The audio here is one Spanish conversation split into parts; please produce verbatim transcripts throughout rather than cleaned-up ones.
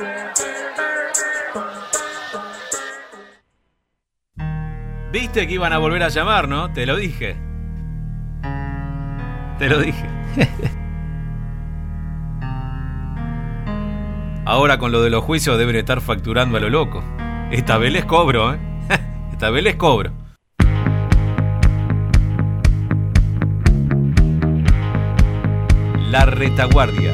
Viste que iban a volver a llamar, ¿no? Te lo dije. Te lo dije. Ahora con lo de los juicios deben estar facturando a lo loco. Esta vez les cobro, ¿eh? Esta vez les cobro. La Retaguardia.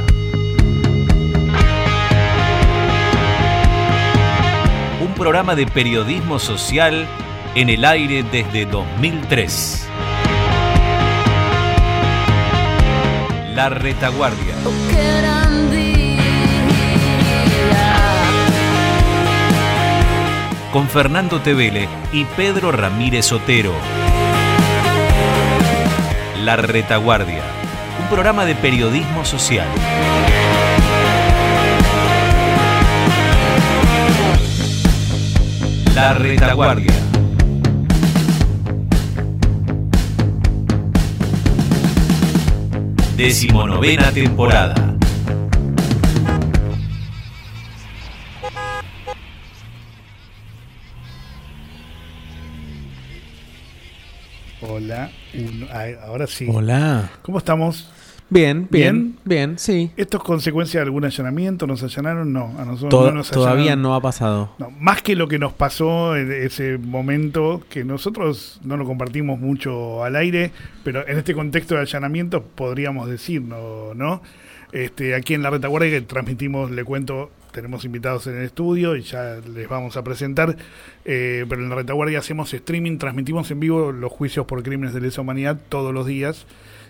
Un programa de periodismo social en el aire desde dos mil tres. La Retaguardia. Con Fernando Tevele y Pedro Ramírez Otero. La Retaguardia. Un programa de periodismo social. La Retaguardia. Decimonovena temporada. Hola, uno, ahora sí. Hola. ¿Cómo estamos? Bien, bien, ¿Bien? bien, sí. ¿Esto es consecuencia de algún allanamiento? ¿Nos allanaron? No, a nosotros Tod- no nos todavía allanaron. no ha pasado. No, más que lo que nos pasó en ese momento, que nosotros no lo compartimos mucho al aire, pero en este contexto de allanamiento podríamos decirlo, ¿no? Este, aquí en La Retaguardia que transmitimos, le cuento, tenemos invitados en el estudio y ya les vamos a presentar, eh, pero en La Retaguardia hacemos streaming, transmitimos en vivo los juicios por crímenes de lesa humanidad todos los días.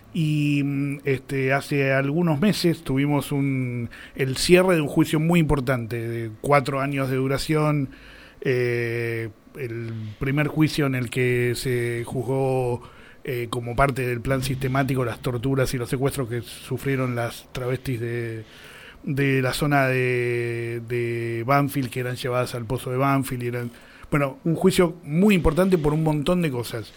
Y este, hace algunos meses tuvimos un, el cierre de un juicio muy importante, de cuatro años de duración, eh, el primer juicio en el que se juzgó eh, como parte del plan sistemático las torturas y los secuestros que sufrieron las travestis de, de la zona de, de Banfield, que eran llevadas al pozo de Banfield. Y eran, bueno, un juicio muy importante por un montón de cosas.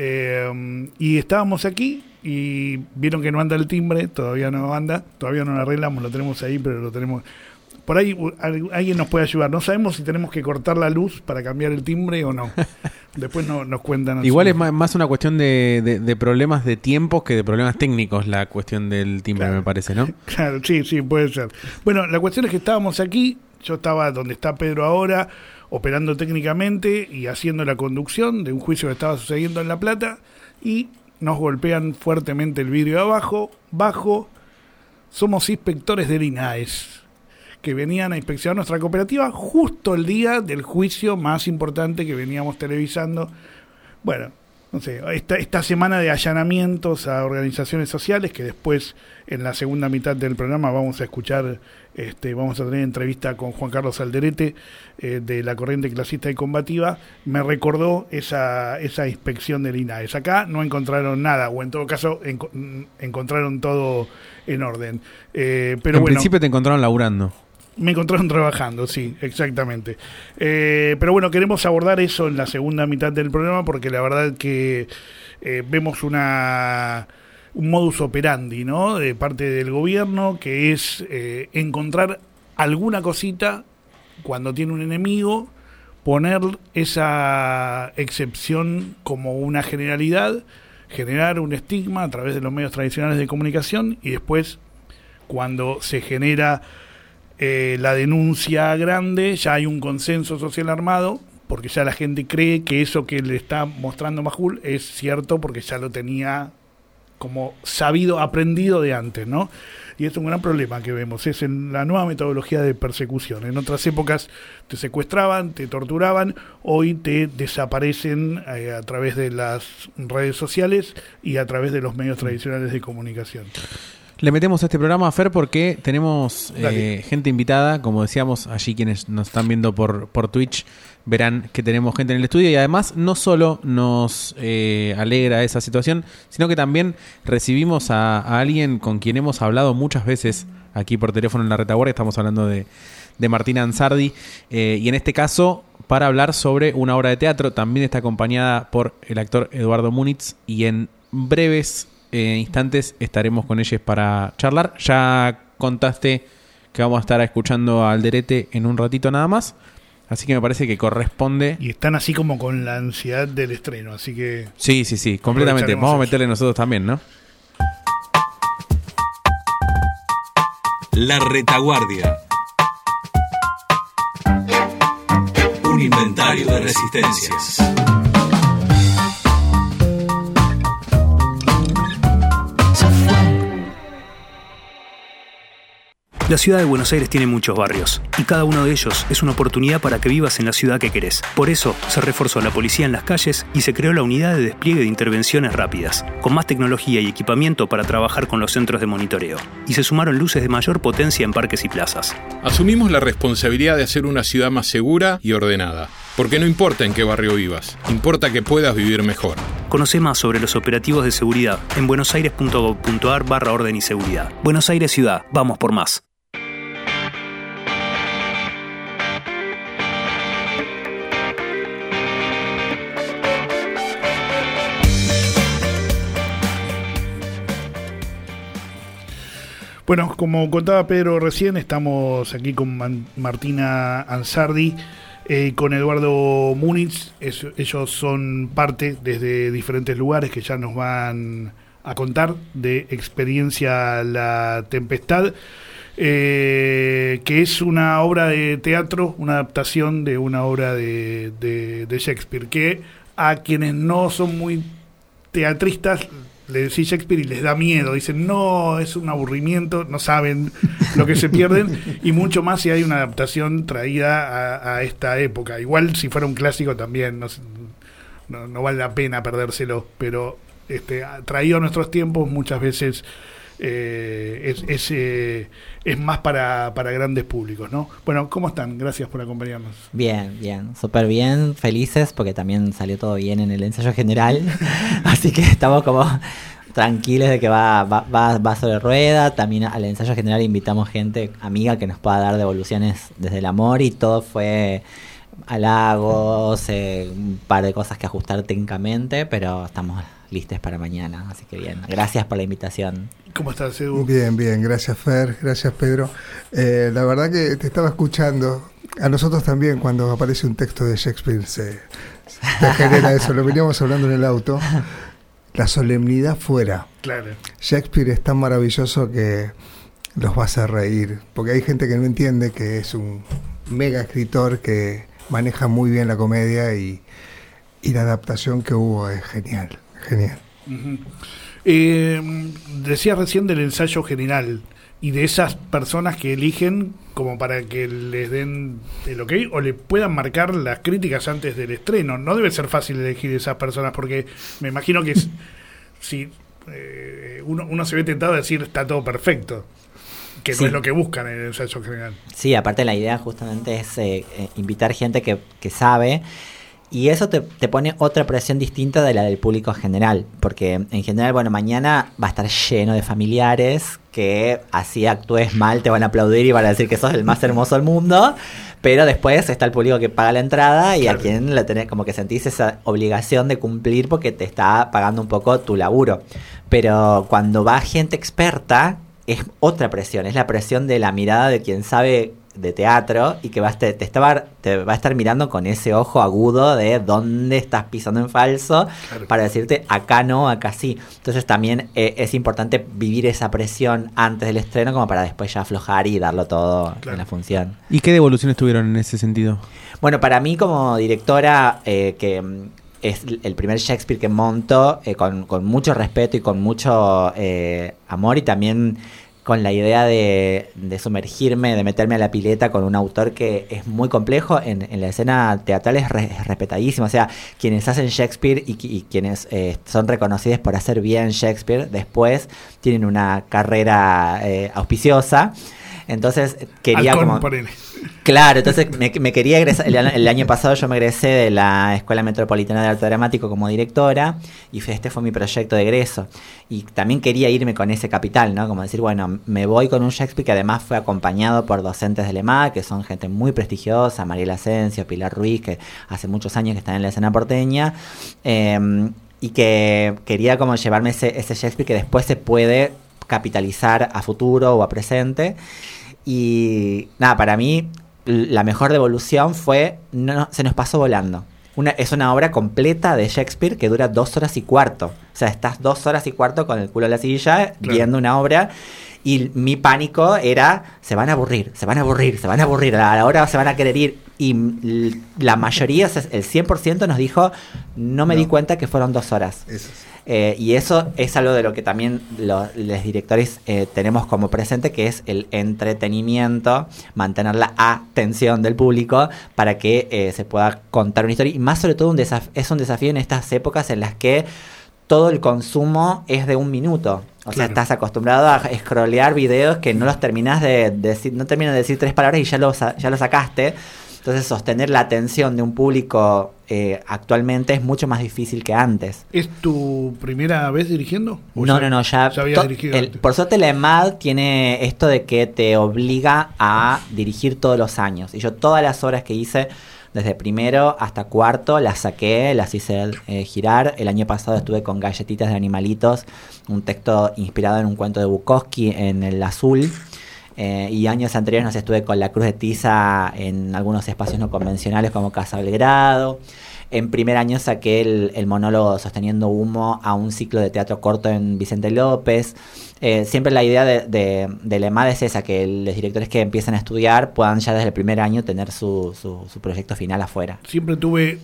Eh, y estábamos aquí y vieron que no anda el timbre, todavía no anda, todavía no lo arreglamos, lo tenemos ahí, pero lo tenemos por ahí. Alguien nos puede ayudar, no sabemos si tenemos que cortar la luz para cambiar el timbre o no. Después no, nos cuentan. Igual es más, más una cuestión de, de, de problemas de tiempos que de problemas técnicos, la cuestión del timbre, claro, me parece, ¿no? Claro, sí, sí, puede ser. Bueno, la cuestión es que estábamos aquí, yo estaba donde está Pedro ahora, operando técnicamente y haciendo la conducción de un juicio que estaba sucediendo en La Plata, y nos golpean fuertemente el vidrio de abajo, bajo. Somos inspectores del INAES, que venían a inspeccionar nuestra cooperativa justo el día del juicio más importante que veníamos televisando. Bueno, no sé, esta, esta semana de allanamientos a organizaciones sociales, que después en la segunda mitad del programa vamos a escuchar, este, vamos a tener entrevista con Juan Carlos Alderete, eh, de la Corriente Clasista y Combativa, me recordó esa, esa inspección del INAES. Acá no encontraron nada, o en todo caso en, encontraron todo en orden. Eh, pero en bueno, principio te encontraron laburando. Me encontraron trabajando, sí, exactamente. Eh, pero bueno, queremos abordar eso en la segunda mitad del programa, porque la verdad que eh, vemos una un modus operandi, ¿no?, de parte del gobierno, que es eh, encontrar alguna cosita cuando tiene un enemigo, poner esa excepción como una generalidad, generar un estigma a través de los medios tradicionales de comunicación, y después, cuando se genera Eh, la denuncia grande, ya hay un consenso social armado, porque ya la gente cree que eso que le está mostrando Majul es cierto, porque ya lo tenía como sabido, aprendido de antes, ¿no? Y es un gran problema que vemos, es en la nueva metodología de persecución. En otras épocas te secuestraban, te torturaban, hoy te desaparecen eh, a través de las redes sociales y a través de los medios tradicionales de comunicación. Le metemos a este programa, a Fer, porque tenemos eh, gente invitada. Como decíamos, allí quienes nos están viendo por, por Twitch verán que tenemos gente en el estudio, y además no solo nos eh, alegra esa situación, sino que también recibimos a, a alguien con quien hemos hablado muchas veces aquí por teléfono en La Retaguardia. Estamos hablando de, de Martina Ansardi, eh, y en este caso para hablar sobre una obra de teatro. También está acompañada por el actor Eduardo Múnitz, y en breves Eh, instantes estaremos con ellos para charlar. Ya contaste que vamos a estar escuchando a Alderete en un ratito nada más. Así que me parece que corresponde. Y están así como con la ansiedad del estreno, así que... Sí, sí, sí, completamente. Vamos a meterle nosotros también, ¿no? La Retaguardia. Un inventario de resistencias. La ciudad de Buenos Aires tiene muchos barrios, y cada uno de ellos es una oportunidad para que vivas en la ciudad que querés. Por eso, se reforzó la policía en las calles y se creó la unidad de despliegue de intervenciones rápidas, con más tecnología y equipamiento para trabajar con los centros de monitoreo. Y se sumaron luces de mayor potencia en parques y plazas. Asumimos la responsabilidad de hacer una ciudad más segura y ordenada. Porque no importa en qué barrio vivas, importa que puedas vivir mejor. Conoce más sobre los operativos de seguridad en buenosaires.gov.ar barra orden y seguridad. Buenos Aires Ciudad, vamos por más. Bueno, como contaba Pedro recién, estamos aquí con Man- Martina Ansardi, eh, con Eduardo Múnich. Es, ellos son parte desde diferentes lugares que ya nos van a contar de Experiencia La Tempestad, eh, que es una obra de teatro, una adaptación de una obra de, de, de Shakespeare, que a quienes no son muy teatristas le decís Shakespeare y les da miedo, dicen no, es un aburrimiento, no saben lo que se pierden, y mucho más si hay una adaptación traída a, a esta época. Igual si fuera un clásico también no, no, no vale la pena perdérselo, pero este, traído a nuestros tiempos muchas veces eh, es, es, eh, es más para, para grandes públicos, ¿no? Bueno, ¿cómo están? Gracias por acompañarnos. Bien, bien, súper bien, felices porque también salió todo bien en el ensayo general, así que estamos como tranquilos de que va, va, va, va sobre rueda. También al ensayo general invitamos gente amiga que nos pueda dar devoluciones desde el amor, y todo fue halagos, eh, un par de cosas que ajustar técnicamente, pero estamos listos para mañana, así que bien, gracias por la invitación. ¿Cómo estás, Edu? Bien, bien, gracias Fer, gracias Pedro. Eh, la verdad que te estaba escuchando, a nosotros también cuando aparece un texto de Shakespeare se, se genera eso, lo veníamos hablando en el auto, la solemnidad fuera. Claro. Shakespeare es tan maravilloso que los va a hacer reír, porque hay gente que no entiende que es un mega escritor que maneja muy bien la comedia, y, y la adaptación que hubo es genial, genial. Uh-huh. Eh, decías recién del ensayo general y de esas personas que eligen como para que les den el ok o le puedan marcar las críticas antes del estreno. No debe ser fácil elegir esas personas, porque me imagino que es, si eh, uno, uno se ve tentado a decir está todo perfecto, que sí, no es lo que buscan en el ensayo general. Sí, aparte la idea justamente es eh, eh, invitar gente que, que sabe. Y eso te, te pone otra presión distinta de la del público general, porque en general, bueno, mañana va a estar lleno de familiares que así actúes mal te van a aplaudir y van a decir que sos el más hermoso del mundo, pero después está el público que paga la entrada y claro, a quien le tenés como que sentís esa obligación de cumplir porque te está pagando un poco tu laburo. Pero cuando va gente experta es otra presión, es la presión de la mirada de quien sabe de teatro y que va a, te, te, estaba, te va a estar mirando con ese ojo agudo de dónde estás pisando en falso, claro, para decirte acá no, acá sí. Entonces también eh, es importante vivir esa presión antes del estreno como para después ya aflojar y darlo todo, claro, en la función. ¿Y qué devoluciones tuvieron en ese sentido? Bueno, para mí como directora, eh, que es el primer Shakespeare que monto, eh, con, con mucho respeto y con mucho eh, amor, y también con la idea de, de sumergirme, de meterme a la pileta con un autor que es muy complejo. En, en la escena teatral es, re, es respetadísimo. O sea, quienes hacen Shakespeare y, y quienes eh, son reconocidos por hacer bien Shakespeare, después tienen una carrera eh, auspiciosa. Entonces quería Alcón, como... ponele. Claro, entonces me, me quería egresar. El, el año pasado yo me egresé de la Escuela Metropolitana de Arte Dramático como directora, y este fue mi proyecto de egreso. Y también quería irme con ese capital, ¿no? Como decir, bueno, me voy con un Shakespeare que además fue acompañado por docentes del E M A, que son gente muy prestigiosa, Mariela Asensio, Pilar Ruiz, que hace muchos años que están en la escena porteña, eh, y que quería como llevarme ese, ese Shakespeare que después se puede capitalizar a futuro o a presente. Y nada, para mí la mejor devolución fue, no, se nos pasó volando. Una, es una obra completa de Shakespeare que dura dos horas y cuarto. O sea, estás dos horas y cuarto con el culo en la silla, claro, viendo una obra. Y mi pánico era, se van a aburrir, se van a aburrir, se van a aburrir, a la hora se van a querer ir. Y la mayoría, el cien por ciento nos dijo, no me no. di cuenta que fueron dos horas. Eso sí. Eh, y eso es algo de lo que también los, los directores eh, tenemos como presente, que es el entretenimiento, mantener la atención del público para que eh, se pueda contar una historia. Y más sobre todo un desaf- es un desafío en estas épocas en las que todo el consumo es de un minuto. O claro. sea, estás acostumbrado a scrollear videos que no los terminás de, de decir, no terminan de decir tres palabras y ya lo, ya lo sacaste. Entonces, sostener la atención de un público eh, actualmente es mucho más difícil que antes. ¿Es tu primera vez dirigiendo? No, ya, no, no, ya. ya habías dirigido el, por suerte, la EMAD tiene esto de que te obliga a dirigir todos los años. Y yo, todas las obras que hice, desde primero hasta cuarto, las saqué, las hice eh, girar. El año pasado estuve con Galletitas de Animalitos, un texto inspirado en un cuento de Bukowski, en el azul. Eh, y años anteriores nos estuve con La Cruz de Tiza en algunos espacios no convencionales como Casa Belgrado. En primer año saqué el, el monólogo Sosteniendo Humo a un ciclo de teatro corto en Vicente López. Eh, siempre la idea de, de, de la EMAD es esa, que los directores que empiezan a estudiar puedan ya desde el primer año tener su, su, su proyecto final afuera. Siempre tuve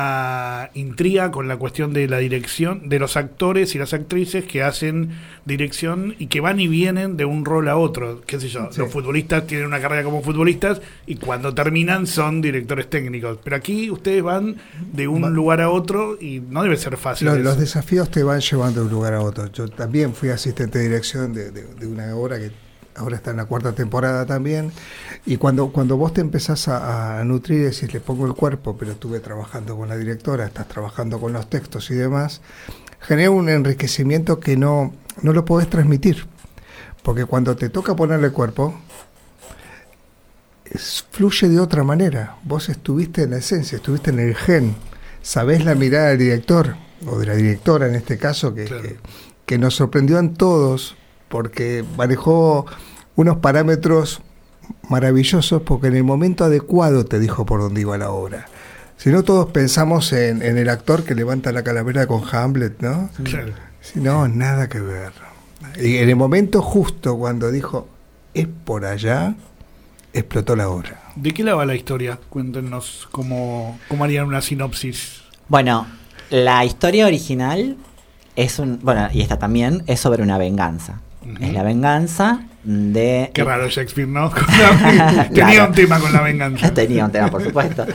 una intriga con la cuestión de la dirección, de los actores y las actrices que hacen dirección y que van y vienen de un rol a otro. Qué sé yo, sí. Los futbolistas tienen una carrera como futbolistas y cuando terminan son directores técnicos. Pero aquí ustedes van de un Va. lugar a otro y no debe ser fácil. Los, los desafíos te van llevando de un lugar a otro. Yo también fui asistente de dirección De, de, de una obra que ahora está en la cuarta temporada también, y cuando cuando vos te empezás a, a nutrir y decís, le pongo el cuerpo, pero estuve trabajando con la directora, estás trabajando con los textos y demás, genera un enriquecimiento que no, no lo podés transmitir, porque cuando te toca ponerle el cuerpo, es, fluye de otra manera. Vos estuviste en la esencia, estuviste en el gen, sabés la mirada del director, o de la directora en este caso, que... Claro. que que nos sorprendió en todos, porque manejó unos parámetros maravillosos, porque en el momento adecuado te dijo por dónde iba la obra. Si no, todos pensamos en, en el actor que levanta la calavera con Hamlet, ¿no? Claro. Si no, nada que ver. Y en el momento justo, cuando dijo, es por allá, explotó la obra. ¿De qué lado va la historia? Cuéntenos cómo, cómo harían una sinopsis. Bueno, la historia original... Es un, bueno, y esta también es sobre una venganza. Uh-huh. Es la venganza de... Qué raro Shakespeare, ¿no? Tenía claro. un tema con la venganza. Tenía un tema, por supuesto.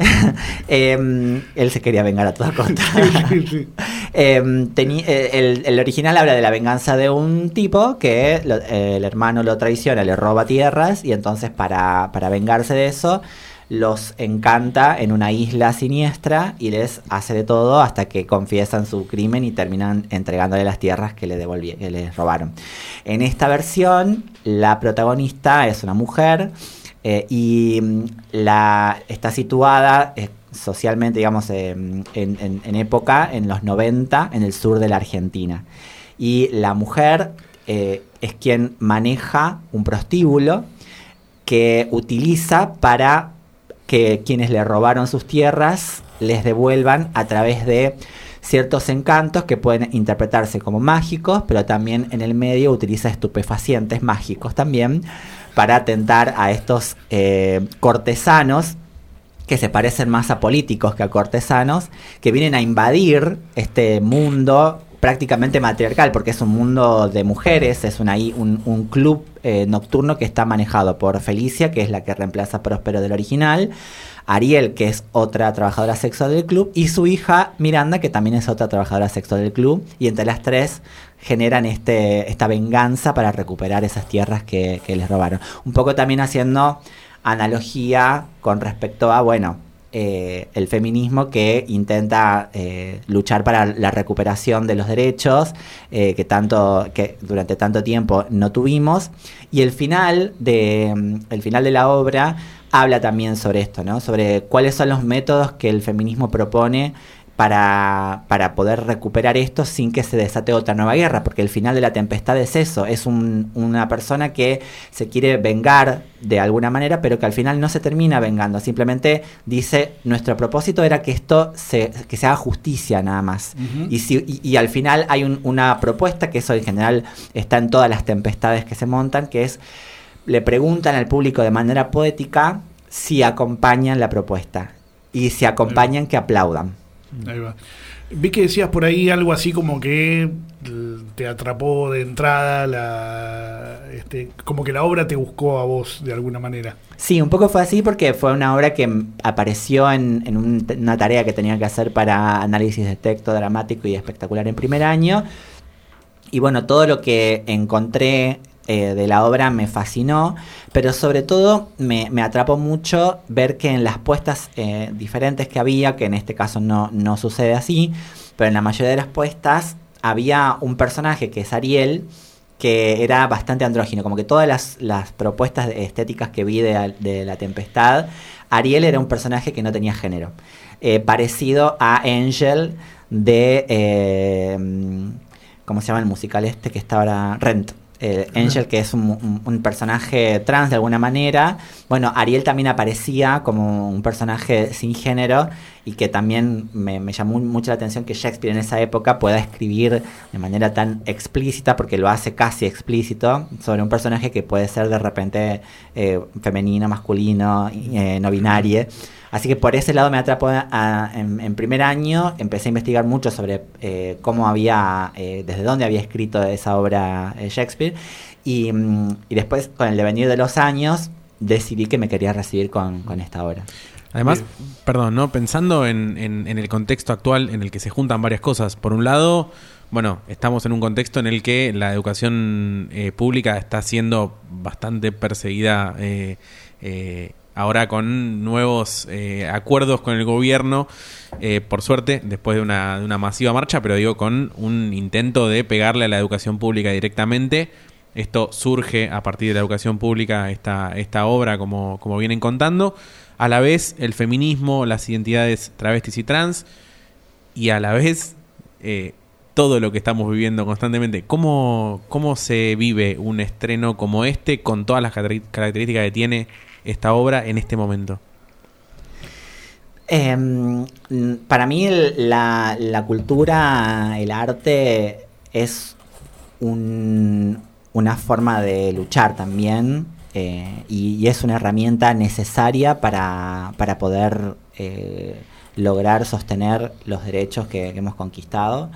eh, él se quería vengar a toda costa. sí, sí. eh, tení, eh, el, el original habla de la venganza de un tipo que lo, eh, el hermano lo traiciona, le roba tierras, y entonces para, para vengarse de eso... los encanta en una isla siniestra y les hace de todo hasta que confiesan su crimen y terminan entregándole las tierras que le devolvi- que les robaron. En esta versión, la protagonista es una mujer eh, y la está situada eh, socialmente, digamos, eh, en, en, en época, en los noventa, en el sur de la Argentina. Y la mujer eh, es quien maneja un prostíbulo que utiliza para... que quienes le robaron sus tierras les devuelvan a través de ciertos encantos que pueden interpretarse como mágicos, pero también en el medio utiliza estupefacientes mágicos también para atentar a estos eh, cortesanos que se parecen más a políticos que a cortesanos, que vienen a invadir este mundo prácticamente matriarcal, porque es un mundo de mujeres, es una, un, un club eh, nocturno que está manejado por Felicia, que es la que reemplaza a Próspero del original, Ariel, que es otra trabajadora sexual del club, y su hija Miranda, que también es otra trabajadora sexual del club, y entre las tres generan este esta venganza para recuperar esas tierras que, que les robaron. Un poco también haciendo analogía con respecto a, bueno, Eh, el feminismo que intenta eh, luchar para la recuperación de los derechos eh, que tanto que durante tanto tiempo no tuvimos, y el final de el final de la obra habla también sobre esto, ¿no? Sobre cuáles son los métodos que el feminismo propone para, para poder recuperar esto sin que se desate otra nueva guerra, porque el final de La Tempestad es eso, es un, una persona que se quiere vengar de alguna manera, pero que al final no se termina vengando, simplemente dice, nuestro propósito era que esto se, que se haga justicia nada más. Uh-huh. y, si, y, y al final hay un, una propuesta, que eso en general está en todas las tempestades que se montan, que es, le preguntan al público de manera poética si acompañan la propuesta, y si acompañan, que aplaudan. Ahí va. Vi que decías por ahí algo así como que te atrapó de entrada, la, este, como que la obra te buscó a vos de alguna manera. Sí, un poco fue así porque fue una obra que apareció en, en un, una tarea que tenía que hacer para análisis de texto dramático y espectacular en primer año. Y bueno, todo lo que encontré eh, de la obra me fascinó, pero sobre todo me, me atrapó mucho ver que en las puestas eh, diferentes que había, que en este caso no, no sucede así, pero en la mayoría de las puestas había un personaje que es Ariel, que era bastante andrógino, como que todas las, las propuestas estéticas que vi de, de La Tempestad, Ariel era un personaje que no tenía género, eh, parecido a Angel de, eh, ¿cómo se llama el musical este que está ahora? Rent. Eh, Angel, que es un, un, un personaje trans de alguna manera. Bueno, Ariel también aparecía como un personaje sin género, y que también me, me llamó mucho la atención que Shakespeare en esa época pueda escribir de manera tan explícita, porque lo hace casi explícito, sobre un personaje que puede ser de repente eh, femenino, masculino, eh, no binario. Así que por ese lado me atrapó a, a, en, en primer año. Empecé a investigar mucho sobre eh, cómo había, eh, desde dónde había escrito esa obra eh, Shakespeare. Y, y después, con el devenir de los años, decidí que me quería recibir con, con esta obra. Además, perdón, ¿no? Pensando en, en, en el contexto actual en el que se juntan varias cosas. Por un lado, bueno, estamos en un contexto en el que la educación eh, pública está siendo bastante perseguida eh, eh, ahora con nuevos eh, acuerdos con el gobierno, eh, por suerte, después de una, de una masiva marcha, pero digo, con un intento de pegarle a la educación pública directamente. Esto surge a partir de la educación pública, esta, esta obra, como, como vienen contando. A la vez, el feminismo, las identidades travestis y trans, y a la vez, eh, todo lo que estamos viviendo constantemente. ¿Cómo, cómo se vive un estreno como este, con todas las características que tiene esta obra en este momento? Eh, para mí el, la, la cultura, el arte es un, una forma de luchar también, eh, y, y es una herramienta necesaria para, para poder eh, lograr sostener los derechos que, que hemos conquistado.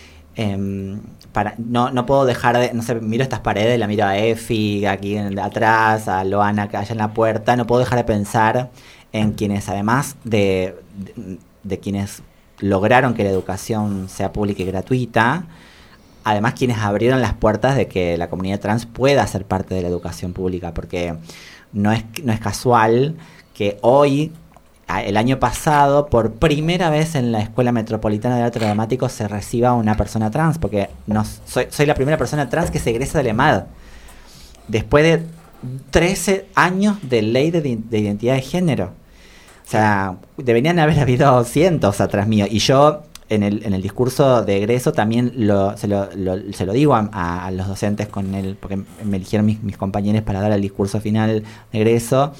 Eh, para, no, no puedo dejar de, no sé, miro estas paredes, la miro a Efi aquí en, atrás, a Loana allá en la puerta, no puedo dejar de pensar en quienes, además de, de, de quienes lograron que la educación sea pública y gratuita, además quienes abrieron las puertas de que la comunidad trans pueda ser parte de la educación pública, porque no es, no es casual que hoy, el año pasado, por primera vez en la Escuela Metropolitana de Arte Dramático se reciba una persona trans, porque no, soy, soy la primera persona trans que se egresa del EMAD después de trece años de ley de, de identidad de género. O sea, deberían haber habido cientos atrás mío, y yo en el, en el discurso de egreso también lo, se, lo, lo, se lo digo a, a, a los docentes, con el, porque me eligieron mis, mis compañeros para dar el discurso final de egreso,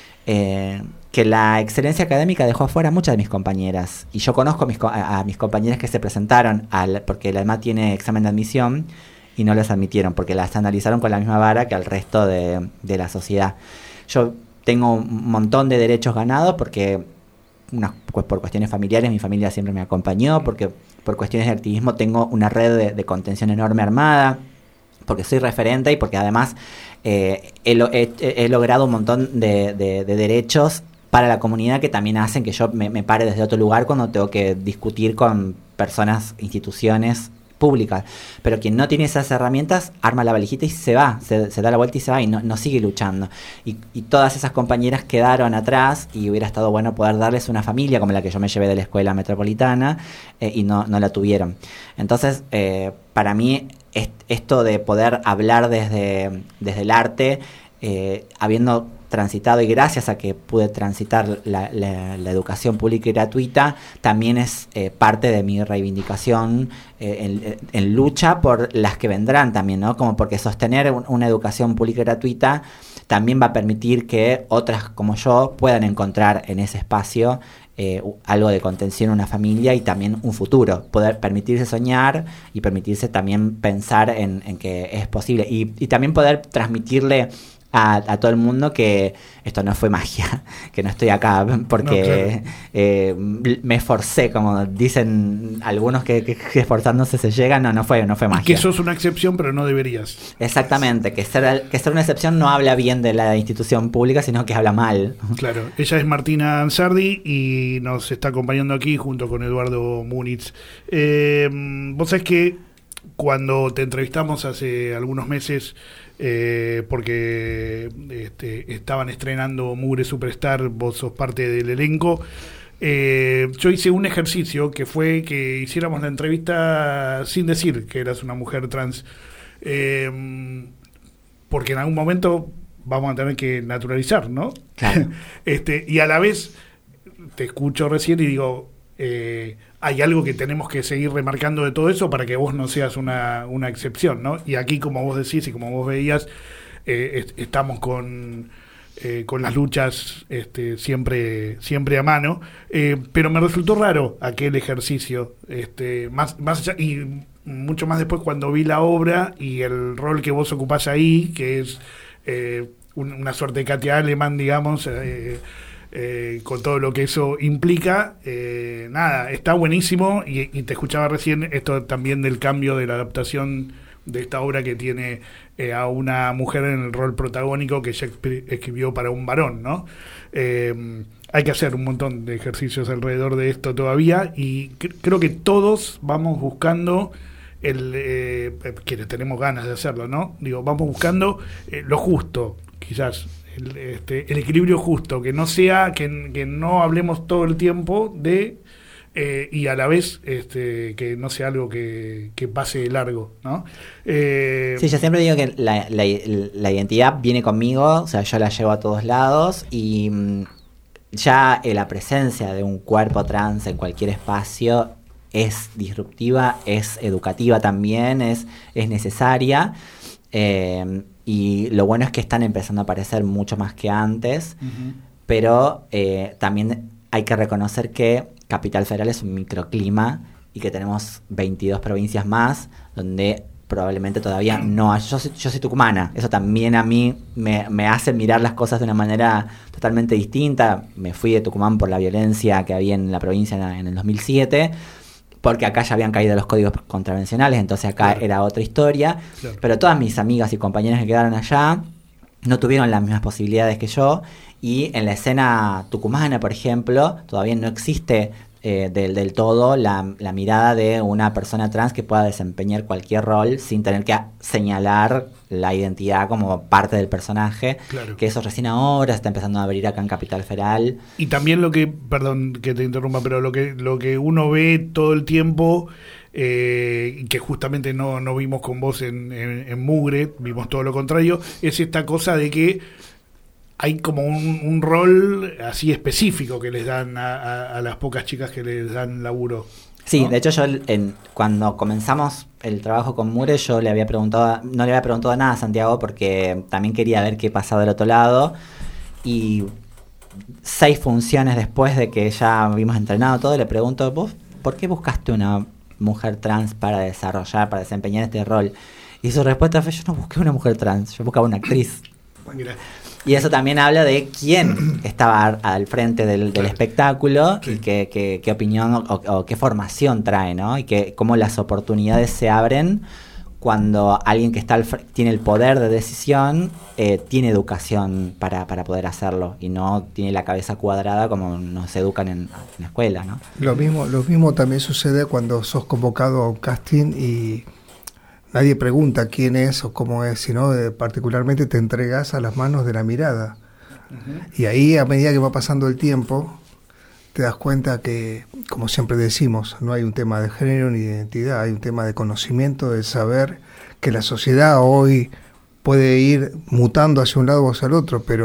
eh, que la excelencia académica dejó afuera a muchas de mis compañeras, y yo conozco a mis, a, a mis compañeras que se presentaron al, porque la EMAD tiene examen de admisión y no las admitieron porque las analizaron con la misma vara que al resto de, de la sociedad. Yo tengo un montón de derechos ganados porque una, pues por cuestiones familiares mi familia siempre me acompañó, porque por cuestiones de activismo tengo una red de, de contención enorme armada, porque soy referente y porque además eh, he, he, he logrado un montón de, de, de derechos para la comunidad que también hacen que yo me, me pare desde otro lugar cuando tengo que discutir con personas, instituciones públicas. Pero quien no tiene esas herramientas arma la valijita y se va, se, se da la vuelta y se va y no, no sigue luchando. Y, y todas esas compañeras quedaron atrás, y hubiera estado bueno poder darles una familia como la que yo me llevé de la Escuela Metropolitana, eh, y no, no la tuvieron. Entonces, eh, para mí, est- esto de poder hablar desde, desde el arte, eh, habiendo transitado y gracias a que pude transitar la, la, la educación pública y gratuita, también es eh, parte de mi reivindicación eh, en, en lucha por las que vendrán también, ¿no? Como porque sostener un, una educación pública y gratuita también va a permitir que otras como yo puedan encontrar en ese espacio Eh, algo de contención en una familia y también un futuro, poder permitirse soñar y permitirse también pensar en, en que es posible y, y también poder transmitirle a, a todo el mundo que esto no fue magia, que no estoy acá porque no, claro. eh, me esforcé, como dicen algunos que, que, que esforzándose se llega, no, no fue, no fue magia. Y que sos una excepción pero no deberías. Exactamente, que ser, que ser una excepción no habla bien de la institución pública, sino que habla mal. Claro, ella es Martina Ansardi y nos está acompañando aquí junto con Eduardo Múnitz. Eh, vos sabés que cuando te entrevistamos hace algunos meses, eh, porque este, estaban estrenando Mugre Superstar, vos sos parte del elenco, eh, yo hice un ejercicio que fue que hiciéramos la entrevista sin decir que eras una mujer trans, eh, porque en algún momento vamos a tener que naturalizar, ¿no? Claro. este, y a la vez te escucho recién y digo, eh, hay algo que tenemos que seguir remarcando de todo eso para que vos no seas una, una excepción, ¿no? Y aquí, como vos decís y como vos veías, eh, est- estamos con, eh, con las luchas este, siempre, siempre a mano, eh, pero me resultó raro aquel ejercicio, este, más, más allá, y mucho más después cuando vi la obra y el rol que vos ocupás ahí, que es eh, un, una suerte de Katia Aleman, digamos, eh, Eh, con todo lo que eso implica, eh, nada, está buenísimo y, y te escuchaba recién esto también del cambio de la adaptación de esta obra que tiene eh, a una mujer en el rol protagónico que Shakespeare escribió para un varón, ¿no? Eh, hay que hacer un montón de ejercicios alrededor de esto todavía y cr- creo que todos vamos buscando el eh, quienes tenemos ganas de hacerlo, ¿no? Digo, vamos buscando eh, lo justo, quizás El, este, el equilibrio justo, que no sea, que, que no hablemos todo el tiempo de eh, y a la vez este, que no sea algo que, que pase largo, ¿no? Eh, sí, yo siempre digo que la, la, la identidad viene conmigo, o sea, yo la llevo a todos lados y mm, ya eh, la presencia de un cuerpo trans en cualquier espacio es disruptiva, es educativa también, es, es necesaria. Eh, y lo bueno es que están empezando a aparecer mucho más que antes, uh-huh. pero eh, también hay que reconocer que Capital Federal es un microclima y que tenemos veintidós provincias más donde probablemente todavía no hay. Yo soy, yo soy tucumana, eso también a mí me, me hace mirar las cosas de una manera totalmente distinta. Me fui de Tucumán por la violencia que había en la provincia en, en el dos mil siete, porque acá ya habían caído los códigos contravencionales, entonces acá claro. era otra historia, claro. pero todas mis amigas y compañeras que quedaron allá no tuvieron las mismas posibilidades que yo, y en la escena tucumana, por ejemplo, todavía no existe eh, del, del todo la, la mirada de una persona trans que pueda desempeñar cualquier rol sin tener que señalar la identidad como parte del personaje, claro. que eso recién ahora está empezando a abrir acá en Capital Federal. Y también lo que, perdón que te interrumpa, pero lo que lo que uno ve todo el tiempo, eh, y que justamente no, no vimos con vos en, en, en Mugre, vimos todo lo contrario, es esta cosa de que hay como un, un rol así específico que les dan a, a, a las pocas chicas que les dan laburo. Sí, ¿no? De hecho yo en, cuando comenzamos el trabajo con Mugre yo le había preguntado, no le había preguntado nada a Santiago porque también quería ver qué pasaba del otro lado, y seis funciones después de que ya habíamos entrenado todo, le pregunto, ¿vos por qué buscaste una mujer trans para desarrollar, para desempeñar este rol? Y su respuesta fue, yo no busqué una mujer trans, yo buscaba una actriz. Mira. Y eso también habla de quién estaba al frente del, del espectáculo, sí. y qué, qué, qué opinión o, o qué formación trae, ¿no? Y que cómo las oportunidades se abren cuando alguien que está al fr- tiene el poder de decisión eh, tiene educación para, para poder hacerlo y no tiene la cabeza cuadrada como nos educan en, en la escuela, ¿no? Lo mismo, lo mismo también sucede cuando sos convocado a un casting y nadie pregunta quién es o cómo es, sino eh, particularmente te entregas a las manos de la mirada. Uh-huh. Y ahí, a medida que va pasando el tiempo, te das cuenta que, como siempre decimos, no hay un tema de género ni de identidad, hay un tema de conocimiento, de saber que la sociedad hoy puede ir mutando hacia un lado o hacia el otro, pero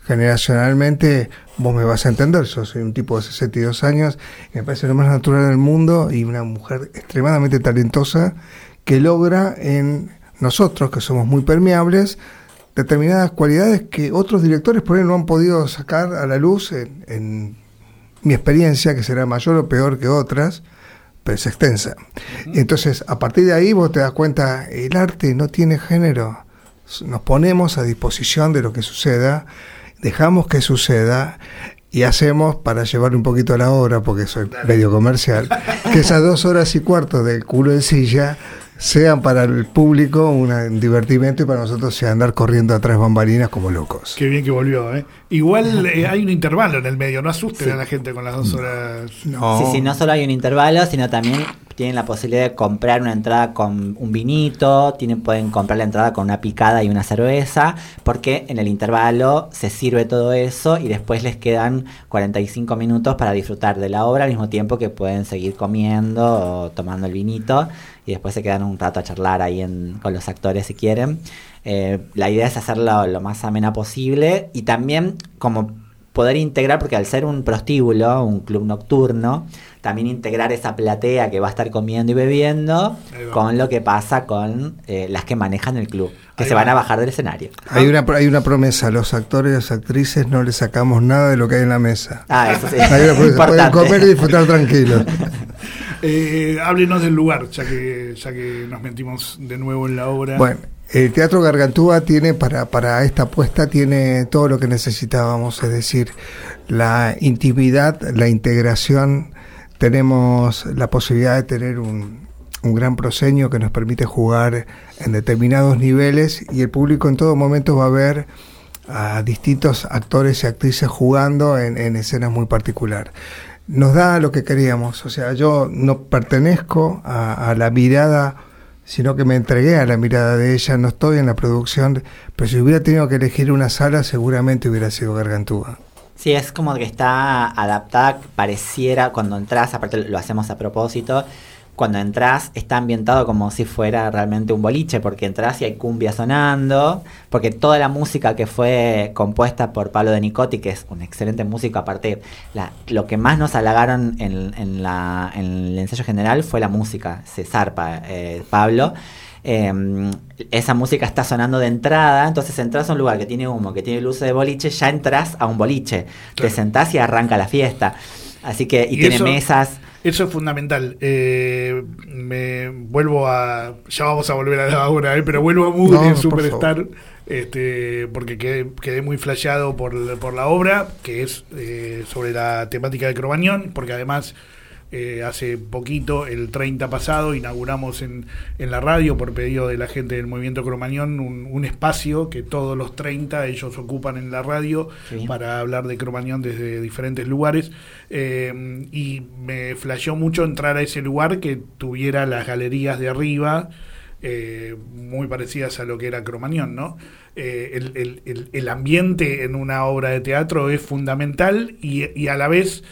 generacionalmente, vos me vas a entender, yo soy un tipo de sesenta y dos años, y me parece lo más natural del mundo, y una mujer extremadamente talentosa que logra en nosotros, que somos muy permeables, determinadas cualidades que otros directores por ahí no han podido sacar a la luz en, en mi experiencia, que será mayor o peor que otras, pero es extensa. Uh-huh. Entonces, a partir de ahí vos te das cuenta, el arte no tiene género. Nos ponemos a disposición de lo que suceda, dejamos que suceda y hacemos, para llevarle un poquito a la obra, porque soy medio comercial, que esas dos horas y cuarto del culo en silla sean para el público un divertimento y para nosotros sea andar corriendo atrás bambalinas como locos. Qué bien que volvió, ¿eh? Igual eh, hay un intervalo en el medio, no asusten sí. a la gente con las dos horas. No. Sí, sí, no solo hay un intervalo, sino también tienen la posibilidad de comprar una entrada con un vinito, tienen, pueden comprar la entrada con una picada y una cerveza, porque en el intervalo se sirve todo eso y después les quedan cuarenta y cinco minutos para disfrutar de la obra al mismo tiempo que pueden seguir comiendo o tomando el vinito y después se quedan un rato a charlar ahí en, con los actores si quieren. Eh, la idea es hacerlo lo más amena posible y también como poder integrar, porque al ser un prostíbulo, un club nocturno, también integrar esa platea que va a estar comiendo y bebiendo con lo que pasa con eh, las que manejan el club, que Ahí se va. van a bajar del escenario. Hay una hay una promesa, los actores y las actrices no le sacamos nada de lo que hay en la mesa. Ah, eso sí. Hay una promesa, pueden comer y disfrutar tranquilos. Eh, háblenos del lugar, ya que ya que nos metimos de nuevo en la obra. Bueno, el Teatro Gargantúa tiene para, para esta apuesta tiene todo lo que necesitábamos, es decir, la intimidad, la integración. Tenemos la posibilidad de tener un, un gran proscenio que nos permite jugar en determinados niveles y el público en todo momento va a ver a distintos actores y actrices jugando en, en escenas muy particulares. Nos da lo que queríamos, o sea, yo no pertenezco a, a la mirada, sino que me entregué a la mirada de ella, no estoy en la producción, pero si hubiera tenido que elegir una sala seguramente hubiera sido Gargantúa. Sí, es como que está adaptada, pareciera cuando entras, aparte lo hacemos a propósito, cuando entras está ambientado como si fuera realmente un boliche, porque entras y hay cumbia sonando, porque toda la música que fue compuesta por Pablo de Nicotti, que es un excelente músico, aparte la, lo que más nos halagaron en, en, la, en el ensayo general fue la música, se zarpa eh, Pablo. Eh, esa música está sonando de entrada, entonces entras a un lugar que tiene humo, que tiene luces de boliche, ya entras a un boliche, claro. Te sentás y arranca la fiesta, así que y, y tiene eso, mesas. Eso es fundamental. Eh, me vuelvo a, ya vamos a volver a la hora, eh, pero vuelvo a Mood no, en Superstar, este, porque quedé, quedé muy flasheado por, por la obra, que es eh, sobre la temática de Cromañón, porque además Eh, hace poquito, el treinta pasado, inauguramos en, en la radio, por pedido de la gente del Movimiento Cromañón, un, un espacio que todos los treinta ellos ocupan en la radio, sí, para hablar de Cromañón desde diferentes lugares. Eh, y me flasheó mucho entrar a ese lugar que tuviera las galerías de arriba, eh, muy parecidas a lo que era Cromañón, ¿no? Eh, el, el, el, el ambiente en una obra de teatro es fundamental y, y a la vez...